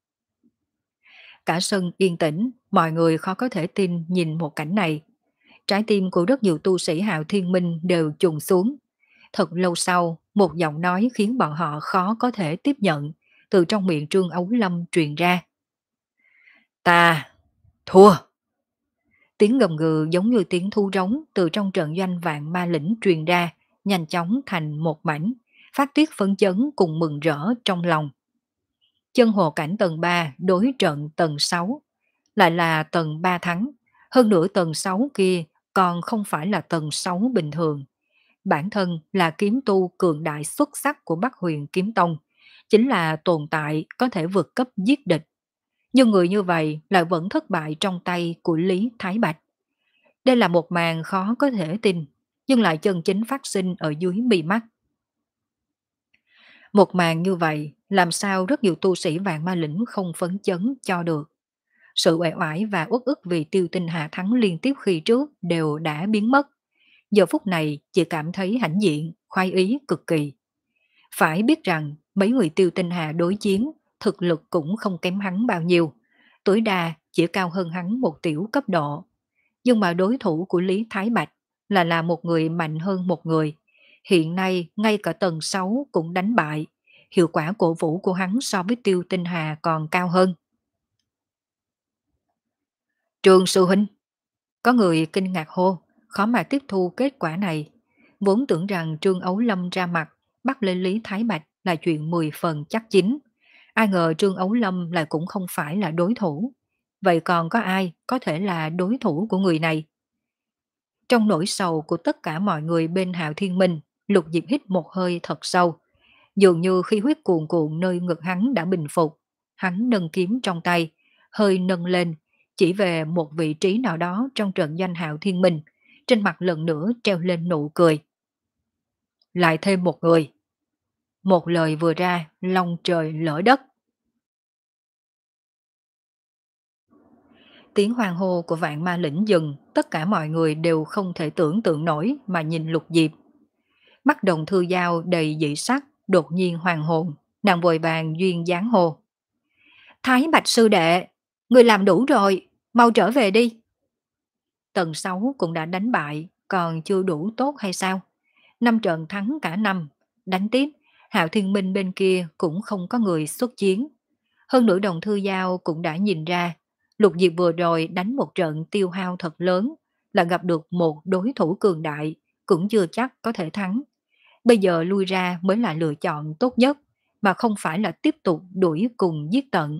Cả sân yên tĩnh, mọi người khó có thể tin nhìn một cảnh này. Trái tim của rất nhiều tu sĩ Hạo Thiên Minh đều trùng xuống. Thật lâu sau, một giọng nói khiến bọn họ khó có thể tiếp nhận, từ trong miệng Trương Ấu Lâm truyền ra. Ta thua! Tiếng gầm gừ giống như tiếng thu rống từ trong trận doanh vạn ma lĩnh truyền ra, nhanh chóng thành một mảnh, phát tiết phấn chấn cùng mừng rỡ trong lòng. Chân hồ cảnh tầng ba đối trận tầng sáu, lại là tầng ba thắng, hơn nữa tầng sáu kia còn không phải là tầng sáu bình thường. Bản thân là kiếm tu cường đại xuất sắc của Bắc Huyền Kiếm Tông, chính là tồn tại có thể vượt cấp giết địch. Nhưng người như vậy lại vẫn thất bại trong tay của Lý Thái Bạch. Đây là một màn khó có thể tin, nhưng lại chân chính phát sinh ở dưới mi mắt. Một màn như vậy, làm sao rất nhiều tu sĩ vạn ma lĩnh không phấn chấn cho được. Sự uể oải và uất ức vì Tiêu Tinh Hà thắng liên tiếp khi trước đều đã biến mất. Giờ phút này chỉ cảm thấy hãnh diện, khoái ý cực kỳ. Phải biết rằng mấy người Tiêu Tinh Hà đối chiến, thực lực cũng không kém hắn bao nhiêu. Tối đa chỉ cao hơn hắn một tiểu cấp độ. Nhưng mà đối thủ của Lý Thái Bạch là là một người mạnh hơn một người. Hiện nay ngay cả tầng sáu cũng đánh bại, hiệu quả cổ vũ của hắn so với Tiêu Tinh Hà còn cao hơn. Trương sư huynh, có người kinh ngạc hô, khó mà tiếp thu kết quả này. Vốn tưởng rằng Trương Ấu Lâm ra mặt, bắt lên Lý Thái Bạch là chuyện mười phần chắc chín. Ai ngờ Trương Ấu Lâm lại cũng không phải là đối thủ. Vậy còn có ai có thể là đối thủ của người này? Trong nỗi sầu của tất cả mọi người bên Hạo Thiên Minh, Lục Diệp hít một hơi thật sâu. Dường như khí huyết cuồn cuộn nơi ngực hắn đã bình phục. Hắn nâng kiếm trong tay, hơi nâng lên, chỉ về một vị trí nào đó trong trận doanh Hạo Thiên Minh. Trên mặt lần nữa treo lên nụ cười. Lại thêm một người. Một lời vừa ra, long trời lỡ đất. Tiếng hoang hô của vạn ma lĩnh dừng, tất cả mọi người đều không thể tưởng tượng nổi mà nhìn Lục Diệp. Mắt đồng thư giao đầy dị sắc, đột nhiên hoàng hồn, nàng vội vàng duyên dáng hô. Thái Bạch sư đệ, người làm đủ rồi, mau trở về đi. Tầng sáu cũng đã đánh bại, còn chưa đủ tốt hay sao? Năm trận thắng cả năm, đánh tiếp, Hạo Thiên Minh bên kia cũng không có người xuất chiến. Hơn nữa đồng thư giao cũng đã nhìn ra, Lục Diệp vừa rồi đánh một trận tiêu hao thật lớn, là gặp được một đối thủ cường đại, cũng chưa chắc có thể thắng. Bây giờ lui ra mới là lựa chọn tốt nhất, mà không phải là tiếp tục đuổi cùng giết tận.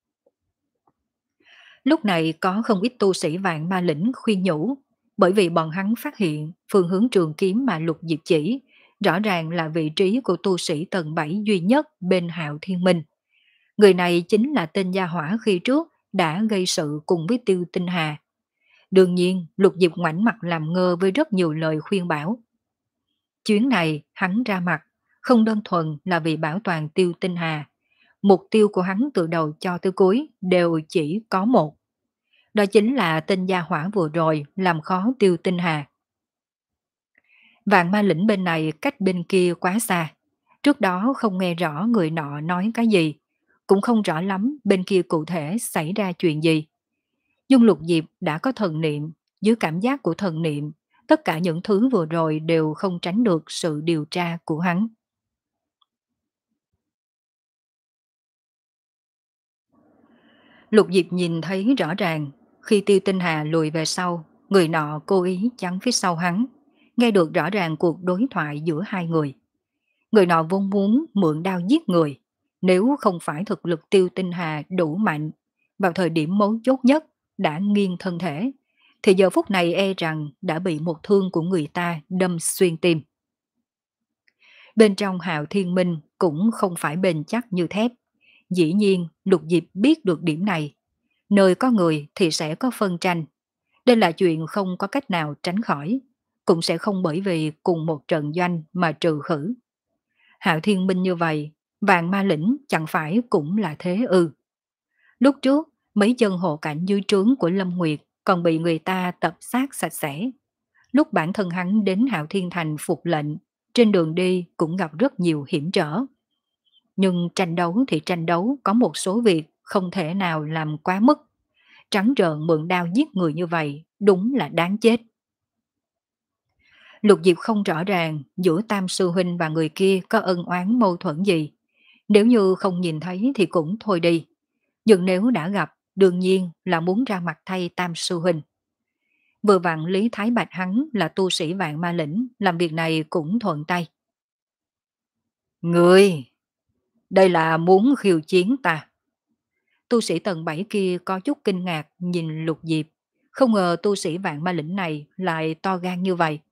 Lúc này có không ít tu sĩ vạn ma lĩnh khuyên nhủ, bởi vì bọn hắn phát hiện phương hướng trường kiếm mà Lục Diệp chỉ, rõ ràng là vị trí của tu sĩ tầng bảy duy nhất bên Hạo Thiên Minh. Người này chính là tên gia hỏa khi trước đã gây sự cùng với Tiêu Tinh Hà. Đương nhiên, Lục Diệp ngoảnh mặt làm ngơ với rất nhiều lời khuyên bảo. Chuyến này hắn ra mặt, không đơn thuần là vì bảo toàn Tiêu Tinh Hà. Mục tiêu của hắn từ đầu cho tới cuối đều chỉ có một. Đó chính là tên gia hỏa vừa rồi làm khó Tiêu Tinh Hà. Vạn ma lĩnh bên này cách bên kia quá xa. Trước đó không nghe rõ người nọ nói cái gì, cũng không rõ lắm bên kia cụ thể xảy ra chuyện gì. Nhưng Lục Diệp đã có thần niệm, dưới cảm giác của thần niệm, tất cả những thứ vừa rồi đều không tránh được sự điều tra của hắn. Lục Diệp nhìn thấy rõ ràng, khi Tiêu Tinh Hà lùi về sau, người nọ cố ý chắn phía sau hắn, nghe được rõ ràng cuộc đối thoại giữa hai người. Người nọ vốn muốn mượn đao giết người, nếu không phải thực lực Tiêu Tinh Hà đủ mạnh, vào thời điểm mấu chốt nhất đã nghiêng thân thể, thì giờ phút này e rằng đã bị một thương của người ta đâm xuyên tim. Bên trong Hạo Thiên Minh cũng không phải bền chắc như thép. Dĩ nhiên Lục Diệp biết được điểm này. Nơi có người thì sẽ có phân tranh. Đây là chuyện không có cách nào tránh khỏi. Cũng sẽ không bởi vì cùng một trận doanh mà trừ khử. Hạo Thiên Minh như vậy, vạn ma lĩnh chẳng phải cũng là thế ư. Lúc trước, mấy chân hộ cảnh dưới trướng của Lâm Nguyệt còn bị người ta tập sát sạch sẽ. Lúc bản thân hắn đến Hạo Thiên Thành phục lệnh, trên đường đi cũng gặp rất nhiều hiểm trở. Nhưng tranh đấu thì tranh đấu, có một số việc không thể nào làm quá mức. Trắng trợn mượn đao giết người như vậy, đúng là đáng chết. Lục Diệp không rõ ràng giữa Tam Sư Huynh và người kia có ân oán mâu thuẫn gì. Nếu như không nhìn thấy thì cũng thôi đi. Nhưng nếu đã gặp, đương nhiên là muốn ra mặt thay Tam Sư Huynh. Vừa vặn Lý Thái Bạch hắn là tu sĩ vạn ma lĩnh, làm việc này cũng thuận tay. Người, đây là muốn khiêu chiến ta. Tu sĩ tầng bảy kia có chút kinh ngạc nhìn Lục Diệp. Không ngờ tu sĩ vạn ma lĩnh này lại to gan như vậy.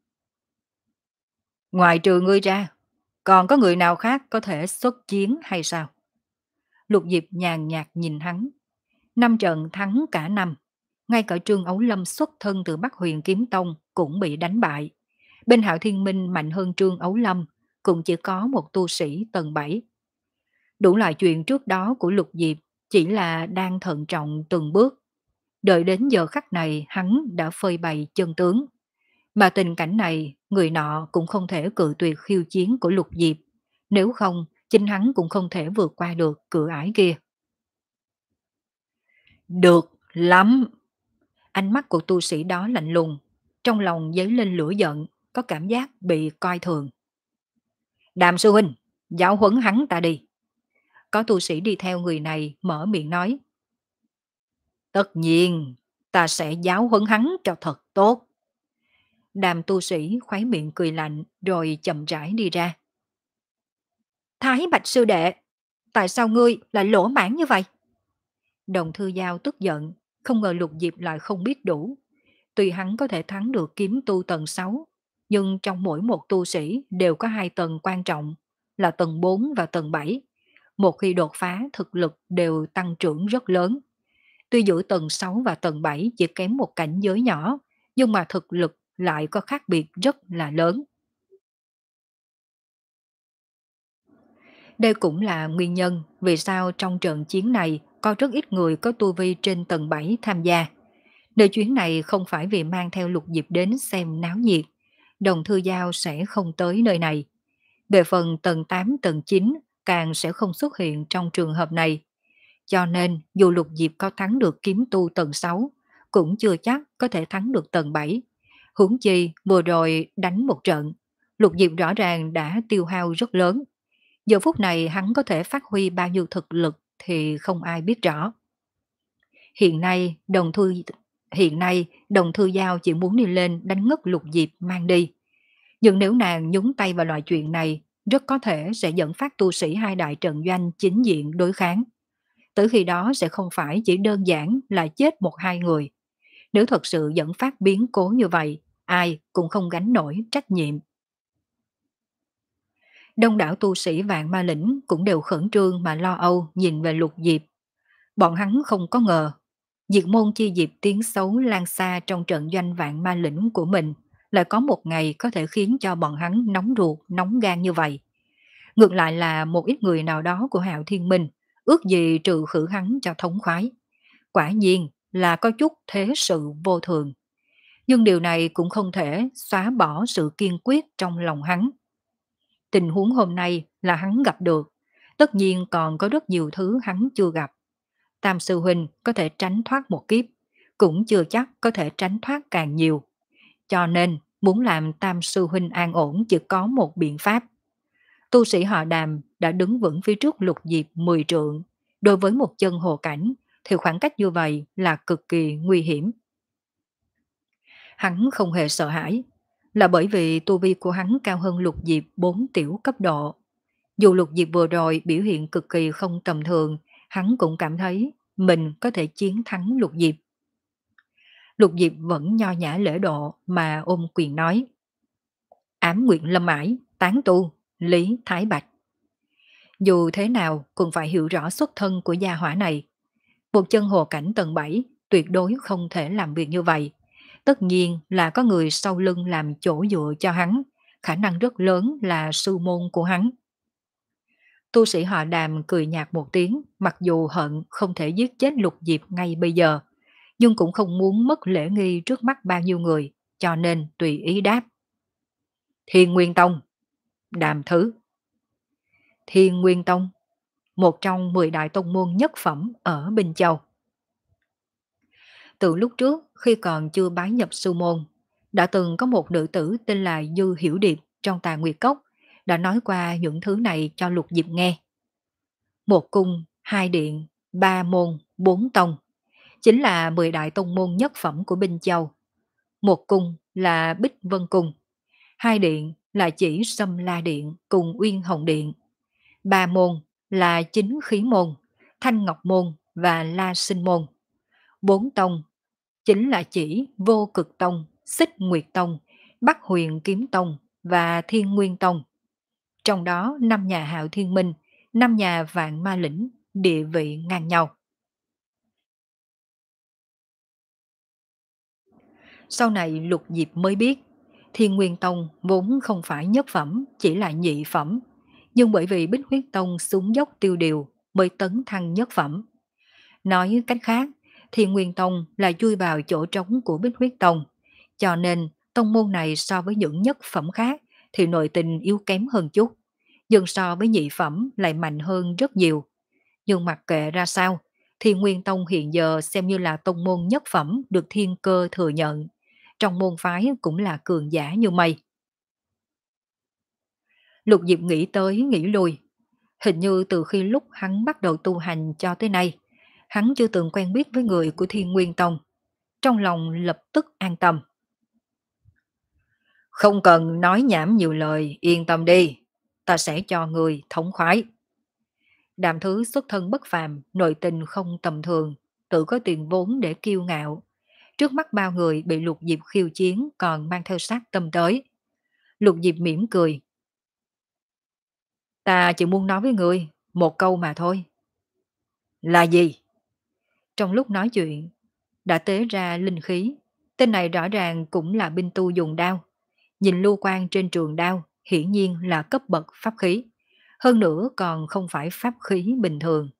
Ngoài trừ ngươi ra, còn có người nào khác có thể xuất chiến hay sao? Lục Diệp nhàn nhạt nhìn hắn. Năm trận thắng cả năm. Ngay cả Trương Ấu Lâm xuất thân từ Bắc Huyền Kiếm Tông cũng bị đánh bại. Bên Hạo Thiên Minh mạnh hơn Trương Ấu Lâm, cũng chỉ có một tu sĩ tầng bảy. Đủ loại chuyện trước đó của Lục Diệp chỉ là đang thận trọng từng bước. Đợi đến giờ khắc này hắn đã phơi bày chân tướng. Mà tình cảnh này, người nọ cũng không thể cự tuyệt khiêu chiến của Lục Diệp. Nếu không, chính hắn cũng không thể vượt qua được cửa ải kia. Được lắm! Ánh mắt của tu sĩ đó lạnh lùng. Trong lòng dấy lên lửa giận, có cảm giác bị coi thường. Đàm sư huynh, giáo huấn hắn ta đi. Có tu sĩ đi theo người này mở miệng nói. Tất nhiên, ta sẽ giáo huấn hắn cho thật tốt. Đàm tu sĩ khoái miệng cười lạnh rồi chậm rãi đi ra. Thái Bạch sư đệ, tại sao ngươi lại lỗ mãn như vậy? Đồng Thư Giao tức giận, không ngờ Lục Diệp lại không biết đủ. Tuy hắn có thể thắng được kiếm tu tầng sáu, nhưng trong mỗi một tu sĩ đều có hai tầng quan trọng, là tầng bốn và tầng bảy. Một khi đột phá, thực lực đều tăng trưởng rất lớn. Tuy giữa tầng sáu và tầng bảy chỉ kém một cảnh giới nhỏ, nhưng mà thực lực lại có khác biệt rất là lớn. Đây cũng là nguyên nhân vì sao trong trận chiến này có rất ít người có tu vi trên tầng bảy tham gia. Nơi chuyến này không phải vì mang theo Lục Diệp đến xem náo nhiệt, Đồng Thư Giao sẽ không tới nơi này. Về phần tầng tám, tầng chín càng sẽ không xuất hiện trong trường hợp này. Cho nên dù Lục Diệp có thắng được kiếm tu tầng sáu, cũng chưa chắc có thể thắng được tầng bảy. Huống chi vừa rồi đánh một trận, Lục Diệp rõ ràng đã tiêu hao rất lớn. Giờ phút này hắn có thể phát huy bao nhiêu thực lực thì không ai biết rõ. Hiện nay, đồng thư hiện nay đồng thư giao chỉ muốn đi lên đánh ngất Lục Diệp mang đi. Nhưng nếu nàng nhúng tay vào loại chuyện này, rất có thể sẽ dẫn phát tu sĩ hai đại trận doanh chính diện đối kháng. Tới khi đó sẽ không phải chỉ đơn giản là chết một hai người. Nếu thật sự dẫn phát biến cố như vậy, ai cũng không gánh nổi trách nhiệm. Đông đảo tu sĩ Vạn Ma Lĩnh cũng đều khẩn trương mà lo âu nhìn về Lục Diệp. Bọn hắn không có ngờ, diệt môn chi diệp tiếng xấu lan xa trong trận doanh Vạn Ma Lĩnh của mình lại có một ngày có thể khiến cho bọn hắn nóng ruột, nóng gan như vậy. Ngược lại là một ít người nào đó của Hạo Thiên Minh ước gì trừ khử hắn cho thống khoái. Quả nhiên là có chút thế sự vô thường. Nhưng điều này cũng không thể xóa bỏ sự kiên quyết trong lòng hắn. Tình huống hôm nay là hắn gặp được, tất nhiên còn có rất nhiều thứ hắn chưa gặp. Tam sư huynh có thể tránh thoát một kiếp, cũng chưa chắc có thể tránh thoát càng nhiều. Cho nên, muốn làm Tam sư huynh an ổn chỉ có một biện pháp. Tu sĩ họ Đàm đã đứng vững phía trước Lục Diệp mười trượng. Đối với một chân hồ cảnh, thì khoảng cách như vậy là cực kỳ nguy hiểm. Hắn không hề sợ hãi, là bởi vì tu vi của hắn cao hơn Lục Diệp bốn tiểu cấp độ. Dù Lục Diệp vừa rồi biểu hiện cực kỳ không tầm thường, hắn cũng cảm thấy mình có thể chiến thắng Lục Diệp. Lục Diệp vẫn nho nhã lễ độ mà ôm quyền nói. Ám nguyện lâm ải, tán tu, Lý Thái Bạch. Dù thế nào cũng phải hiểu rõ xuất thân của gia hỏa này. Một chân hồ cảnh tầng bảy tuyệt đối không thể làm việc như vậy. Tất nhiên là có người sau lưng làm chỗ dựa cho hắn, khả năng rất lớn là sư môn của hắn. Tu sĩ họ Đàm cười nhạt một tiếng, mặc dù hận không thể giết chết Lục Diệp ngay bây giờ, nhưng cũng không muốn mất lễ nghi trước mắt bao nhiêu người, cho nên tùy ý đáp. Thiên Nguyên Tông. Đàm Thứ. Thiên Nguyên Tông, một trong mười đại tông môn nhất phẩm ở Bình Châu. Từ lúc trước, khi còn chưa bái nhập sư môn, đã từng có một nữ tử tên là Dư Hiểu Điệp trong Tà Nguyệt Cốc đã nói qua những thứ này cho Lục Diệp nghe. Một cung, hai điện, ba môn, bốn tông, chính là mười đại tông môn nhất phẩm của Bình Châu. Một cung là Bích Vân Cung, hai điện là chỉ Sâm La Điện cùng Uyên Hồng Điện, ba môn là Chính Khí Môn, Thanh Ngọc Môn và La Sinh Môn, bốn tông chính là chỉ Vô Cực Tông, Xích Nguyệt Tông, Bắc Huyền Kiếm Tông và Thiên Nguyên Tông. Trong đó năm nhà Hạo Thiên Minh, năm nhà Vạn Ma Lĩnh, địa vị ngang nhau. Sau này Lục Diệp mới biết, Thiên Nguyên Tông vốn không phải nhất phẩm, chỉ là nhị phẩm, nhưng bởi vì Bích Huyết Tông xuống dốc tiêu điều mới tấn thăng nhất phẩm. Nói cách khác, Thiên Nguyên Tông là chui vào chỗ trống của Bích Huyết Tông, cho nên tông môn này so với những nhất phẩm khác thì nội tình yếu kém hơn chút, nhưng so với nhị phẩm lại mạnh hơn rất nhiều. Nhưng mặc kệ ra sao, Thiên Nguyên Tông hiện giờ xem như là tông môn nhất phẩm được thiên cơ thừa nhận, trong môn phái cũng là cường giả như mây. Lục Diệp nghĩ tới nghĩ lui, hình như từ khi lúc hắn bắt đầu tu hành cho tới nay, hắn chưa từng quen biết với người của Thiên Nguyên Tông. Trong lòng lập tức an tâm. Không cần nói nhảm nhiều lời, yên tâm đi, ta sẽ cho người thống khoái. Đàm Thứ xuất thân bất phàm, nội tình không tầm thường, tự có tiền vốn để kiêu ngạo. Trước mắt bao người bị Lục Diệp khiêu chiến còn mang theo sát tâm tới. Lục Diệp mỉm cười. Ta chỉ muốn nói với người một câu mà thôi. Là gì? Trong lúc nói chuyện, đã tế ra linh khí. Tên này rõ ràng cũng là binh tu dùng đao. Nhìn lưu quan trên trường đao, hiển nhiên là cấp bậc pháp khí. Hơn nữa còn không phải pháp khí bình thường.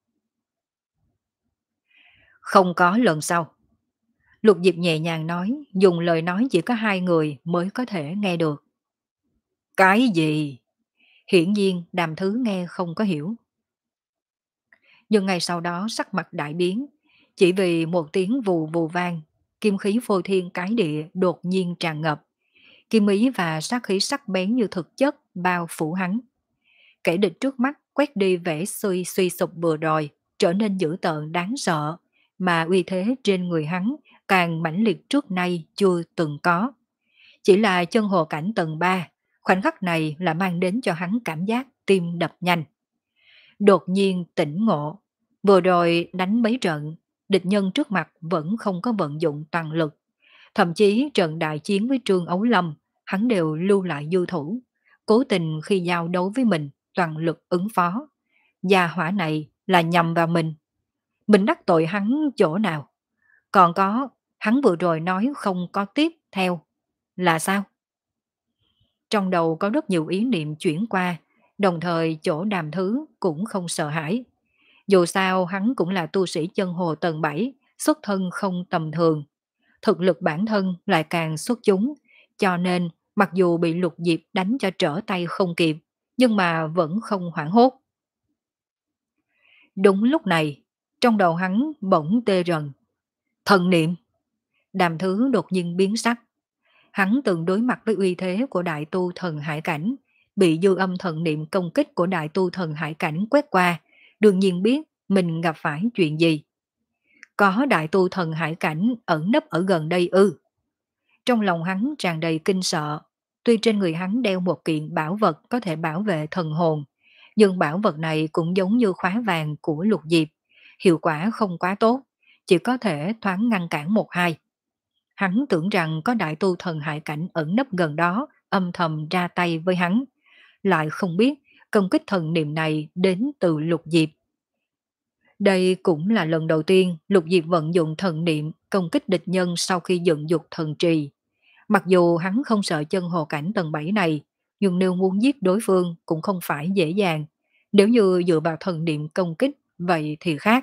Không có lần sau. Lục Diệp nhẹ nhàng nói, dùng lời nói chỉ có hai người mới có thể nghe được. Cái gì? Hiển nhiên Đàm Thứ nghe không có hiểu. Nhưng ngày sau đó sắc mặt đại biến, chỉ vì một tiếng vù vù vang, kim khí phô thiên cái địa đột nhiên tràn ngập. Kim ý và sát khí sắc bén như thực chất bao phủ hắn. Kẻ địch trước mắt quét đi vẻ suy suy sụp vừa rồi, trở nên dữ tợn đáng sợ, mà uy thế trên người hắn càng mãnh liệt trước nay chưa từng có. Chỉ là chân hồ cảnh tầng ba, khoảnh khắc này là mang đến cho hắn cảm giác tim đập nhanh. Đột nhiên tỉnh ngộ, vừa rồi đánh mấy trận, địch nhân trước mặt vẫn không có vận dụng toàn lực. Thậm chí trận đại chiến với Trương Ấu Lâm, hắn đều lưu lại dư thủ, cố tình khi giao đấu với mình toàn lực ứng phó. Gia hỏa này là nhầm vào mình. Mình đắc tội hắn chỗ nào? Còn có, hắn vừa rồi nói không có tiếp theo. Là sao? Trong đầu có rất nhiều ý niệm chuyển qua, đồng thời chỗ Đàm Thứ cũng không sợ hãi. Dù sao hắn cũng là tu sĩ chân hồ tầng bảy, xuất thân không tầm thường. Thực lực bản thân lại càng xuất chúng, cho nên mặc dù bị Lục Diệp đánh cho trở tay không kịp, nhưng mà vẫn không hoảng hốt. Đúng lúc này, trong đầu hắn bỗng tê rần. Thần niệm! Đàm Thứ đột nhiên biến sắc. Hắn từng đối mặt với uy thế của đại tu thần hải cảnh, bị dư âm thần niệm công kích của đại tu thần hải cảnh quét qua, đương nhiên biết mình gặp phải chuyện gì. Có đại tu thần hải cảnh ẩn nấp ở gần đây ư? Trong lòng hắn tràn đầy kinh sợ, tuy trên người hắn đeo một kiện bảo vật có thể bảo vệ thần hồn, nhưng bảo vật này cũng giống như khóa vàng của Lục Diệp, hiệu quả không quá tốt, chỉ có thể thoáng ngăn cản một hai. Hắn tưởng rằng có đại tu thần hải cảnh ẩn nấp gần đó, âm thầm ra tay với hắn, lại không biết công kích thần niệm này đến từ Lục Diệp. Đây cũng là lần đầu tiên Lục Diệp vận dụng thần niệm công kích địch nhân sau khi dựng dục thần trì. Mặc dù hắn không sợ chân hồ cảnh tầng bảy này, nhưng nếu muốn giết đối phương cũng không phải dễ dàng. Nếu như dựa vào thần niệm công kích, vậy thì khác.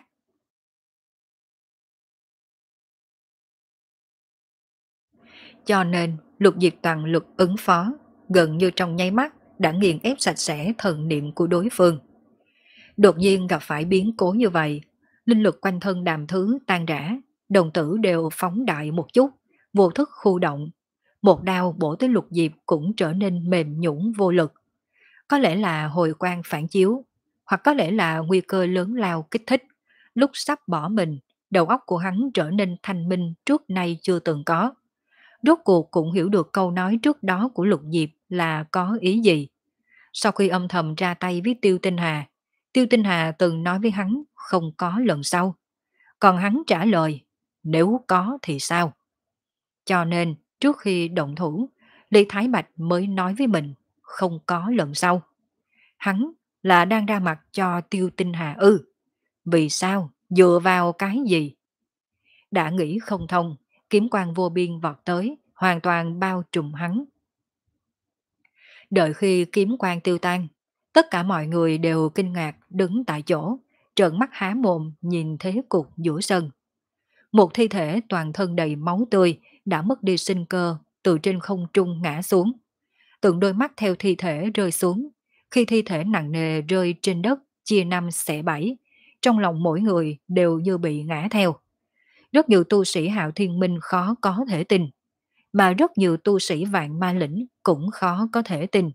Cho nên, Lục Diệp toàn lực ứng phó, gần như trong nháy mắt đã nghiền ép sạch sẽ thần niệm của đối phương. Đột nhiên gặp phải biến cố như vậy, linh lực quanh thân Đàm Thứ tan rã, đồng tử đều phóng đại một chút, vô thức khu động. Một đao bổ tới Lục Diệp cũng trở nên mềm nhũn vô lực. Có lẽ là hồi quang phản chiếu, hoặc có lẽ là nguy cơ lớn lao kích thích. Lúc sắp bỏ mình, đầu óc của hắn trở nên thanh minh trước nay chưa từng có. Rốt cuộc cũng hiểu được câu nói trước đó của Lục Diệp là có ý gì. Sau khi âm thầm ra tay với Tiêu Tinh Hà, Tiêu Tinh Hà từng nói với hắn không có lần sau. Còn hắn trả lời, nếu có thì sao? Cho nên, trước khi động thủ, Lý Thái Bạch mới nói với mình, không có lần sau. Hắn là đang ra mặt cho Tiêu Tinh Hà ư. Vì sao? Dựa vào cái gì? Đã nghĩ không thông, kiếm quang vô biên vọt tới, hoàn toàn bao trùm hắn. Đợi khi kiếm quang tiêu tan, tất cả mọi người đều kinh ngạc đứng tại chỗ, trợn mắt há mồm nhìn thế cục giữa sân. Một thi thể toàn thân đầy máu tươi đã mất đi sinh cơ từ trên không trung ngã xuống. Từng đôi mắt theo thi thể rơi xuống, khi thi thể nặng nề rơi trên đất chia năm xẻ bảy, trong lòng mỗi người đều như bị ngã theo. Rất nhiều tu sĩ Hạo Thiên Minh khó có thể tin. mà rất nhiều tu sĩ vạn ma lĩnh cũng khó có thể tin.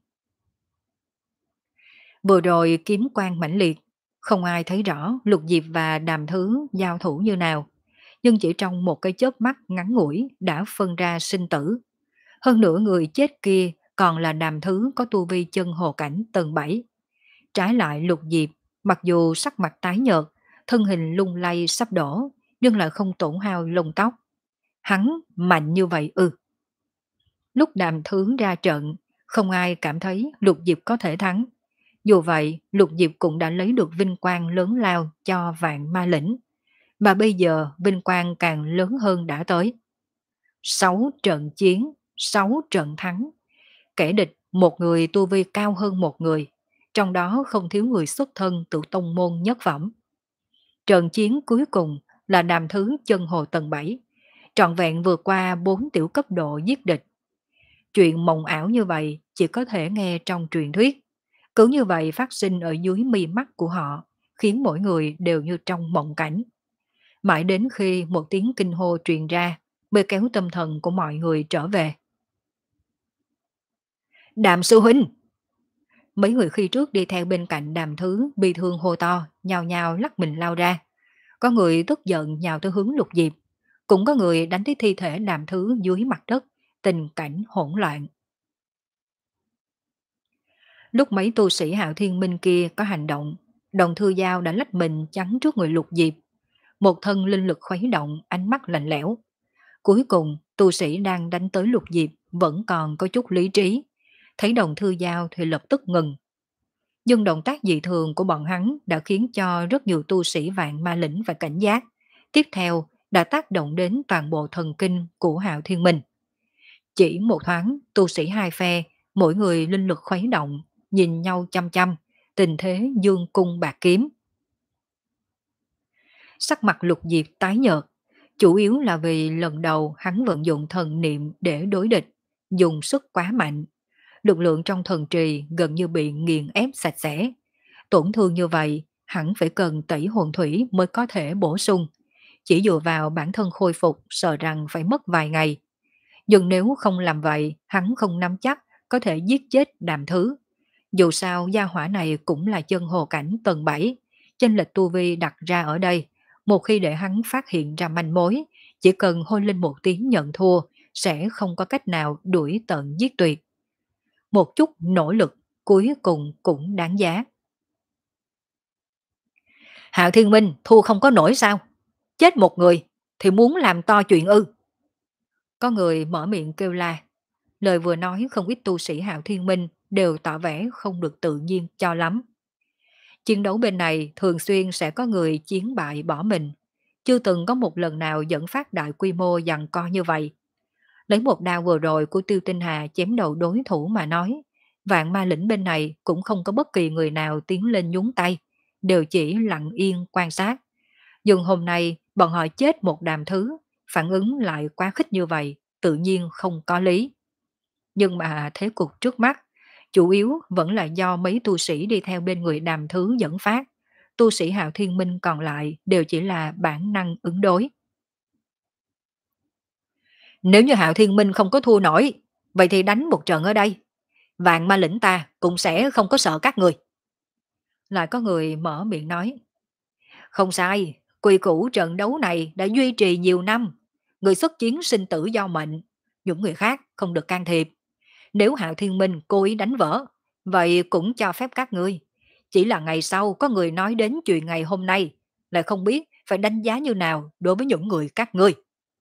Vừa rồi kiếm quang mãnh liệt, không ai thấy rõ Lục Diệp và Đàm Thứ giao thủ như nào, nhưng chỉ trong một cái chớp mắt ngắn ngủi đã phân ra sinh tử. Hơn nữa người chết kia còn là Đàm Thứ có tu vi chân hồ cảnh tầng bảy. Trái lại Lục Diệp, mặc dù sắc mặt tái nhợt, thân hình lung lay sắp đổ, nhưng lại không tổn hao lông tóc. Hắn mạnh như vậy ư? Lúc Đàm Thứ ra trận, không ai cảm thấy Lục Diệp có thể thắng. Dù vậy, Lục Diệp cũng đã lấy được vinh quang lớn lao cho vạn ma lĩnh. Mà bây giờ vinh quang càng lớn hơn đã tới. Sáu trận chiến, sáu trận thắng. Kẻ địch một người tu vi cao hơn một người, trong đó không thiếu người xuất thân từ tông môn nhất phẩm. Trận chiến cuối cùng là Đàm Thứ chân hồ tầng bảy, trọn vẹn vượt qua bốn tiểu cấp độ giết địch. Chuyện mộng ảo như vậy chỉ có thể nghe trong truyền thuyết. Cứ như vậy phát sinh ở dưới mi mắt của họ, khiến mỗi người đều như trong mộng cảnh. Mãi đến khi một tiếng kinh hô truyền ra, mới kéo tâm thần của mọi người trở về. Đàm sư huynh! Mấy người khi trước đi theo bên cạnh Đàm Thứ bị thương hô to, nhào nhào lắc mình lao ra. Có người tức giận nhào tới hướng Lục Diệp, cũng có người đánh tới thi thể Đàm Thứ dưới mặt đất, tình cảnh hỗn loạn. Lúc mấy tu sĩ Hạo Thiên Minh kia có hành động, Đồng Thư Giao đã lách mình chắn trước người Lục Diệp. Một thân linh lực khuấy động, ánh mắt lạnh lẽo. Cuối cùng, tu sĩ đang đánh tới Lục Diệp vẫn còn có chút lý trí. Thấy Đồng Thư Giao thì lập tức ngừng. Nhưng động tác dị thường của bọn hắn đã khiến cho rất nhiều tu sĩ vạn ma lĩnh phải cảnh giác. Tiếp theo đã tác động đến toàn bộ thần kinh của Hạo Thiên Minh. Chỉ một thoáng, tu sĩ hai phe, mỗi người linh lực khuấy động, nhìn nhau chăm chăm, tình thế dương cung bạc kiếm. Sắc mặt Lục Diệp tái nhợt, chủ yếu là vì lần đầu hắn vận dụng thần niệm để đối địch, dùng sức quá mạnh. Lực lượng trong thần trì gần như bị nghiền ép sạch sẽ. Tổn thương như vậy, hẳn phải cần tẩy hồn thủy mới có thể bổ sung. Chỉ dựa vào bản thân khôi phục sợ rằng phải mất vài ngày. Nhưng nếu không làm vậy, hắn không nắm chắc có thể giết chết Đàm Thứ. Dù sao gia hỏa này cũng là chân hồ cảnh tầng bảy, chênh lệch tu vi đặt ra ở đây. Một khi để hắn phát hiện ra manh mối, chỉ cần hôi lên một tiếng nhận thua, sẽ không có cách nào đuổi tận giết tuyệt. Một chút nỗ lực cuối cùng cũng đáng giá. Hạo Thiên Minh thua không có nổi sao? Chết một người thì muốn làm to chuyện ư? Có người mở miệng kêu la. Lời vừa nói không ít tu sĩ Hạo Thiên Minh đều tỏ vẻ không được tự nhiên cho lắm. Chiến đấu bên này thường xuyên sẽ có người chiến bại bỏ mình. Chưa từng có một lần nào dẫn phát đại quy mô giằng co như vậy. Lấy một đao vừa rồi của Tiêu Tinh Hà chém đầu đối thủ mà nói, vạn ma lĩnh bên này cũng không có bất kỳ người nào tiến lên nhúng tay, đều chỉ lặng yên quan sát. Nhưng hôm nay bọn họ chết một Đàm Thứ, phản ứng lại quá khích như vậy, tự nhiên không có lý. Nhưng mà thế cục trước mắt, chủ yếu vẫn là do mấy tu sĩ đi theo bên người Đàm Thứ dẫn phát. Tu sĩ Hạo Thiên Minh còn lại đều chỉ là bản năng ứng đối. Nếu như Hạo Thiên Minh không có thua nổi, vậy thì đánh một trận ở đây. Vạn ma lĩnh ta cũng sẽ không có sợ các người. Lại có người mở miệng nói. Không sai, quy củ trận đấu này đã duy trì nhiều năm. Người xuất chiến sinh tử do mệnh, những người khác không được can thiệp. Nếu Hạo Thiên Minh cố ý đánh vỡ, vậy cũng cho phép các ngươi. Chỉ là ngày sau có người nói đến chuyện ngày hôm nay, lại không biết phải đánh giá như nào đối với những người các ngươi.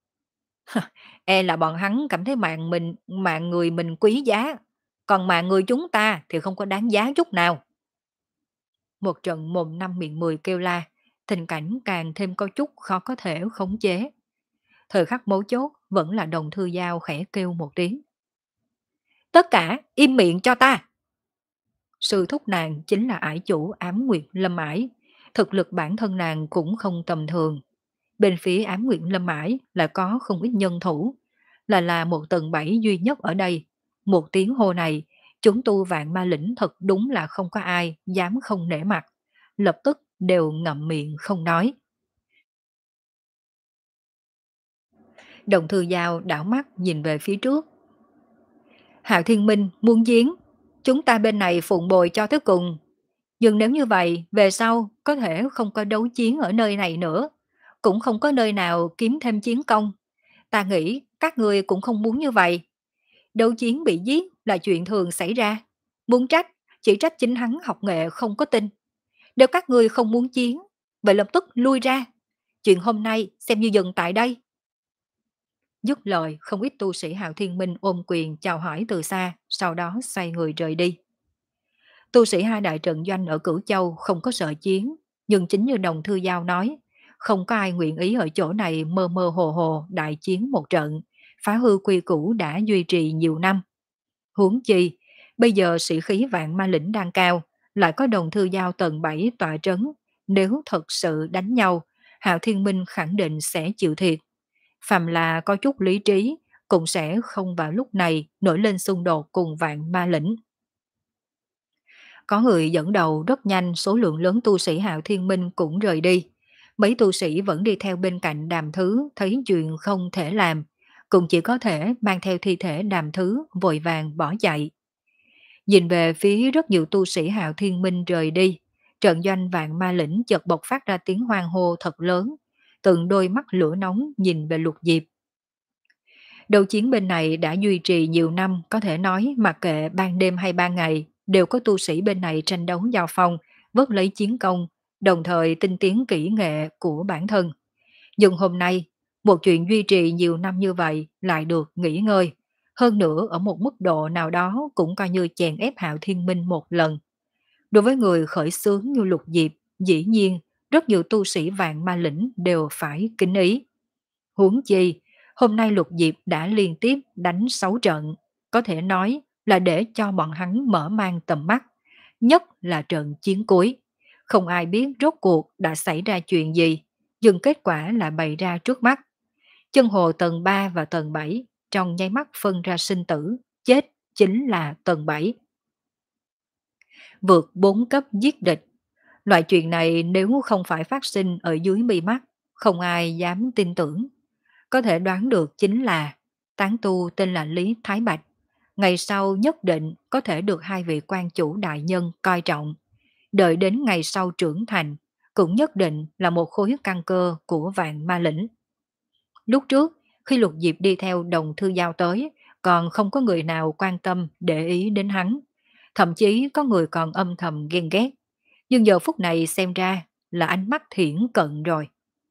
E là bọn hắn cảm thấy mạng mình, mạng người mình quý giá, còn mạng người chúng ta thì không có đáng giá chút nào. Một trận mồm năm miệng mười kêu la, tình cảnh càng thêm có chút khó có thể khống chế. Thời khắc mấu chốt vẫn là Đồng Thư Giao khẽ kêu một tiếng. Tất cả im miệng cho ta! Sư thúc nàng chính là ải chủ Ám Nguyệt Lâm Ải, thực lực bản thân nàng cũng không tầm thường. Bên phía Ám Nguyệt Lâm Ải là có không ít nhân thủ, là là một tầng bảy duy nhất ở đây. Một tiếng hô này, chúng tu vạn ma lĩnh thật đúng là không có ai dám không nể mặt, lập tức đều ngậm miệng không nói. Đồng Thư Giao đảo mắt nhìn về phía trước. Hạo Thiên Minh muốn chiến, chúng ta bên này phụng bồi cho tới cùng. Nhưng nếu như vậy, về sau có thể không có đấu chiến ở nơi này nữa, cũng không có nơi nào kiếm thêm chiến công. Ta nghĩ các người cũng không muốn như vậy. Đấu chiến bị giết là chuyện thường xảy ra. Muốn trách, chỉ trách chính hắn học nghệ không có tin. Nếu các người không muốn chiến, vậy lập tức lui ra. Chuyện hôm nay xem như dừng tại đây. Dứt lời, không ít tu sĩ Hạo Thiên Minh ôm quyền chào hỏi từ xa, sau đó xoay người rời đi. Tu sĩ hai đại trận doanh ở Cửu Châu không có sợ chiến, nhưng chính như Đồng Thư Giao nói, không có ai nguyện ý ở chỗ này mơ mơ hồ hồ đại chiến một trận, phá hư quy củ đã duy trì nhiều năm. Huống chi, bây giờ sĩ khí vạn ma lĩnh đang cao, lại có Đồng Thư Giao tầng bảy tọa trấn, nếu thật sự đánh nhau, Hạo Thiên Minh khẳng định sẽ chịu thiệt. Phàm là có chút lý trí, cũng sẽ không vào lúc này nổi lên xung đột cùng vạn ma lĩnh. Có người dẫn đầu rất nhanh, số lượng lớn tu sĩ Hạo Thiên Minh cũng rời đi. Mấy tu sĩ vẫn đi theo bên cạnh Đàm Thứ, thấy chuyện không thể làm, cũng chỉ có thể mang theo thi thể Đàm Thứ vội vàng bỏ chạy. Nhìn về phía rất nhiều tu sĩ Hạo Thiên Minh rời đi, trận doanh vạn ma lĩnh chợt bộc phát ra tiếng hoang hô thật lớn, từng đôi mắt lửa nóng nhìn về Lục Diệp. Đấu chiến bên này đã duy trì nhiều năm, có thể nói mặc kệ ban đêm hay ban ngày, đều có tu sĩ bên này tranh đấu giao phong, vớt lấy chiến công, đồng thời tinh tiến kỹ nghệ của bản thân. Nhưng hôm nay, một chuyện duy trì nhiều năm như vậy lại được nghỉ ngơi. Hơn nữa ở một mức độ nào đó cũng coi như chèn ép Hạo Thiên Minh một lần. Đối với người khởi xướng như Lục Diệp, dĩ nhiên rất nhiều tu sĩ vạn ma lĩnh đều phải kính ý. Huống chi, hôm nay Lục Diệp đã liên tiếp đánh sáu trận, có thể nói là để cho bọn hắn mở mang tầm mắt, nhất là trận chiến cuối. Không ai biết rốt cuộc đã xảy ra chuyện gì, nhưng kết quả là bày ra trước mắt. Chân hồ tầng ba và tầng bảy trong nháy mắt phân ra sinh tử, chết chính là tầng bảy. Vượt bốn cấp giết địch. Loại chuyện này nếu không phải phát sinh ở dưới mi mắt, không ai dám tin tưởng. Có thể đoán được chính là tán tu tên là Lý Thái Bạch. Ngày sau nhất định có thể được hai vị quan chủ đại nhân coi trọng. Đợi đến ngày sau trưởng thành, cũng nhất định là một khối căn cơ của vạn ma lĩnh. Lúc trước, khi Lục Diệp đi theo Đồng Thư Giao tới, còn không có người nào quan tâm để ý đến hắn. Thậm chí có người còn âm thầm ghen ghét. Nhưng giờ phút này xem ra là ánh mắt thiển cận rồi.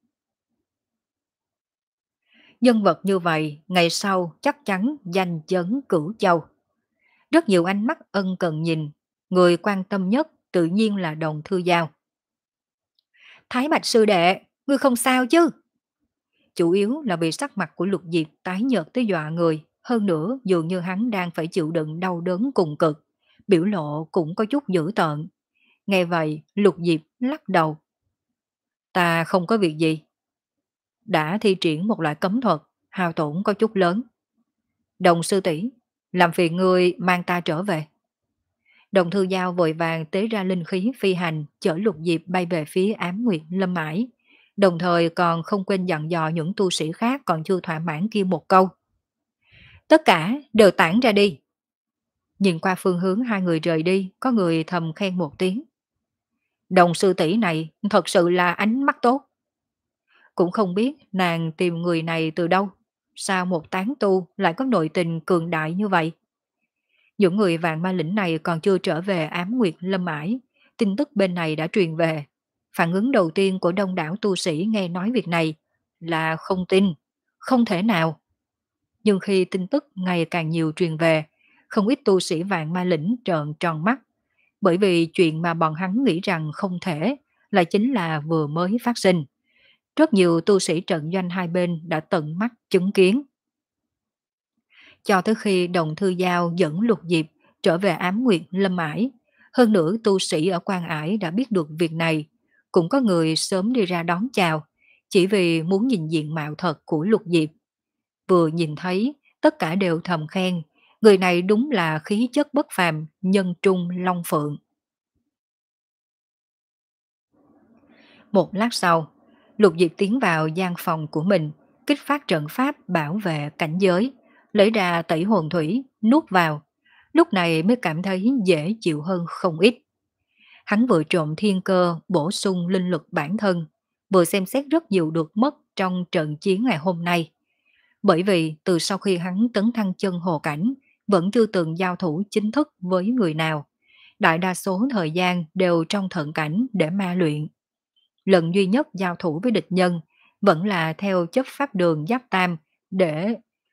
Nhân vật như vậy, ngày sau chắc chắn danh chấn Cửu Châu. Rất nhiều ánh mắt ân cần nhìn, người quan tâm nhất tự nhiên là Đồng Thư Giao. Thái Bạch sư đệ, ngươi không sao chứ? Chủ yếu là vì sắc mặt của Lục Diệp tái nhợt tới dọa người, hơn nữa dường như hắn đang phải chịu đựng đau đớn cùng cực, biểu lộ cũng có chút dữ tợn. Nghe vậy, Lục Diệp lắc đầu. Ta không có việc gì. Đã thi triển một loại cấm thuật, hao tổn có chút lớn. Đồng sư tỷ, làm phiền ngươi mang ta trở về. Đồng Thư Giao vội vàng tế ra linh khí phi hành, chở Lục Diệp bay về phía Ám Nguyệt Lâm Ải, đồng thời còn không quên dặn dò những tu sĩ khác còn chưa thỏa mãn kia một câu. Tất cả đều tản ra đi. Nhìn qua phương hướng hai người rời đi, có người thầm khen một tiếng. Đồng sư tỷ này thật sự là ánh mắt tốt. Cũng không biết nàng tìm người này từ đâu, sao một tán tu lại có nội tình cường đại như vậy. Những người vạn ma lĩnh này còn chưa trở về Ám Nguyệt Lâm Ải, tin tức bên này đã truyền về. Phản ứng đầu tiên của đông đảo tu sĩ nghe nói việc này là không tin, không thể nào. Nhưng khi tin tức ngày càng nhiều truyền về, không ít tu sĩ vạn ma lĩnh trợn tròn mắt, bởi vì chuyện mà bọn hắn nghĩ rằng không thể là chính là vừa mới phát sinh. Rất nhiều tu sĩ trận doanh hai bên đã tận mắt chứng kiến. Cho tới khi Đồng Thư Giao dẫn Lục Diệp trở về Ám Nguyệt Lâm Ải, hơn nữa tu sĩ ở Quan Ải đã biết được việc này, cũng có người sớm đi ra đón chào, chỉ vì muốn nhìn diện mạo thật của Lục Diệp. Vừa nhìn thấy, tất cả đều thầm khen, người này đúng là khí chất bất phàm, nhân trung long phượng. Một lát sau, Lục Diệp tiến vào gian phòng của mình, kích phát trận pháp bảo vệ cảnh giới, lấy ra tẩy hồn thủy, nuốt vào. Lúc này mới cảm thấy dễ chịu hơn không ít. Hắn vừa trộm thiên cơ, bổ sung linh lực bản thân, vừa xem xét rất nhiều được mất trong trận chiến ngày hôm nay. Bởi vì từ sau khi hắn tấn thăng chân hồ cảnh, vẫn chưa từng giao thủ chính thức với người nào. Đại đa số thời gian đều trong thận cảnh để ma luyện. Lần duy nhất giao thủ với địch nhân vẫn là theo chấp pháp đường giáp tam để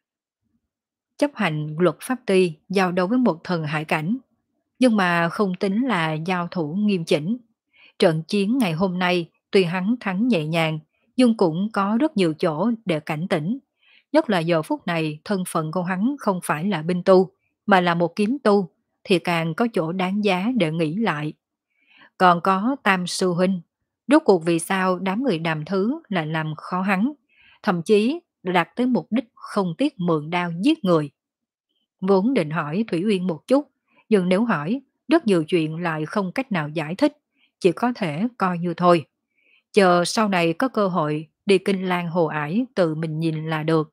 chấp hành luật pháp ti giao đấu với một thần hải cảnh. Nhưng mà không tính là giao thủ nghiêm chỉnh. Trận chiến ngày hôm nay tuy hắn thắng nhẹ nhàng, nhưng cũng có rất nhiều chỗ để cảnh tỉnh. Nhất là giờ phút này thân phận của hắn không phải là binh tu, mà là một kiếm tu, thì càng có chỗ đáng giá để nghĩ lại. Còn có Tam Sư Huynh, rốt cuộc vì sao đám người đàm thứ lại làm khó hắn, thậm chí đạt tới mục đích không tiếc mượn đao giết người. Vốn định hỏi Thủy Uyên một chút, nhưng nếu hỏi, rất nhiều chuyện lại không cách nào giải thích, chỉ có thể coi như thôi. Chờ sau này có cơ hội đi Kinh Lan Hồ Ải tự mình nhìn là được.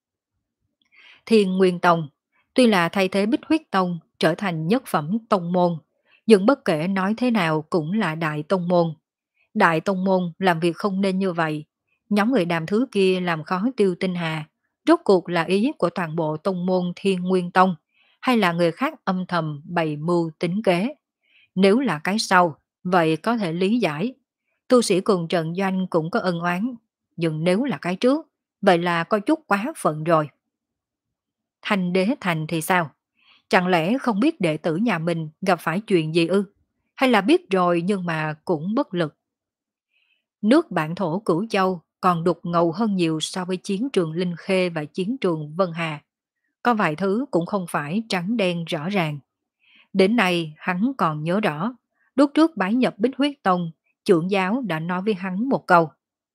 Thiên Nguyên Tông, tuy là thay thế Bích Huyết Tông trở thành nhất phẩm tông môn, nhưng bất kể nói thế nào cũng là đại tông môn. Đại tông môn làm việc không nên như vậy. Nhóm người đàm thứ kia làm khó Tiêu Tinh Hà, rốt cuộc là ý của toàn bộ tông môn Thiên Nguyên Tông, hay là người khác âm thầm bày mưu tính kế. Nếu là cái sau, vậy có thể lý giải. Tu sĩ cùng trận doanh cũng có ân oán, nhưng nếu là cái trước, vậy là có chút quá phận rồi. Thanh Đế Thành thì sao? Chẳng lẽ không biết đệ tử nhà mình gặp phải chuyện gì ư? Hay là biết rồi nhưng mà cũng bất lực? Nước bản thổ Cửu Châu còn đục ngầu hơn nhiều so với chiến trường Linh Khê và chiến trường Vân Hà. Có vài thứ cũng không phải trắng đen rõ ràng. Đến nay hắn còn nhớ rõ, lúc trước bái nhập Bích Huyết Tông, trưởng giáo đã nói với hắn một câu.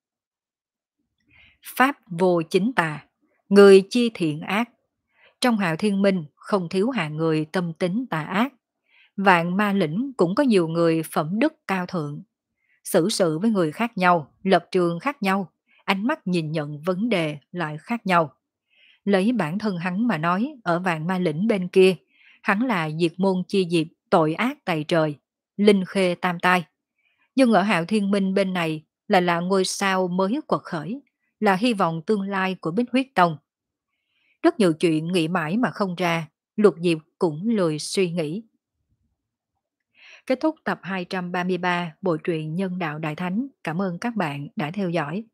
Pháp vô chính tà, người chi thiện ác. Trong Hạo Thiên Minh không thiếu hạng người tâm tính tà ác. Vạn Ma Lĩnh cũng có nhiều người phẩm đức cao thượng. Xử sự với người khác nhau, lập trường khác nhau, ánh mắt nhìn nhận vấn đề lại khác nhau. Lấy bản thân hắn mà nói, ở Vạn Ma Lĩnh bên kia, hắn là diệt môn chi diệp, tội ác tày trời, linh khê tam tai. Nhưng ở Hạo Thiên Minh bên này là là ngôi sao mới quật khởi, là hy vọng tương lai của Bích Huyết Tông. Rất nhiều chuyện nghĩ mãi mà không ra, Lục Diệp cũng lười suy nghĩ. Kết thúc tập hai trăm ba mươi ba bộ truyện Nhân đạo Đại Thánh. Cảm ơn các bạn đã theo dõi.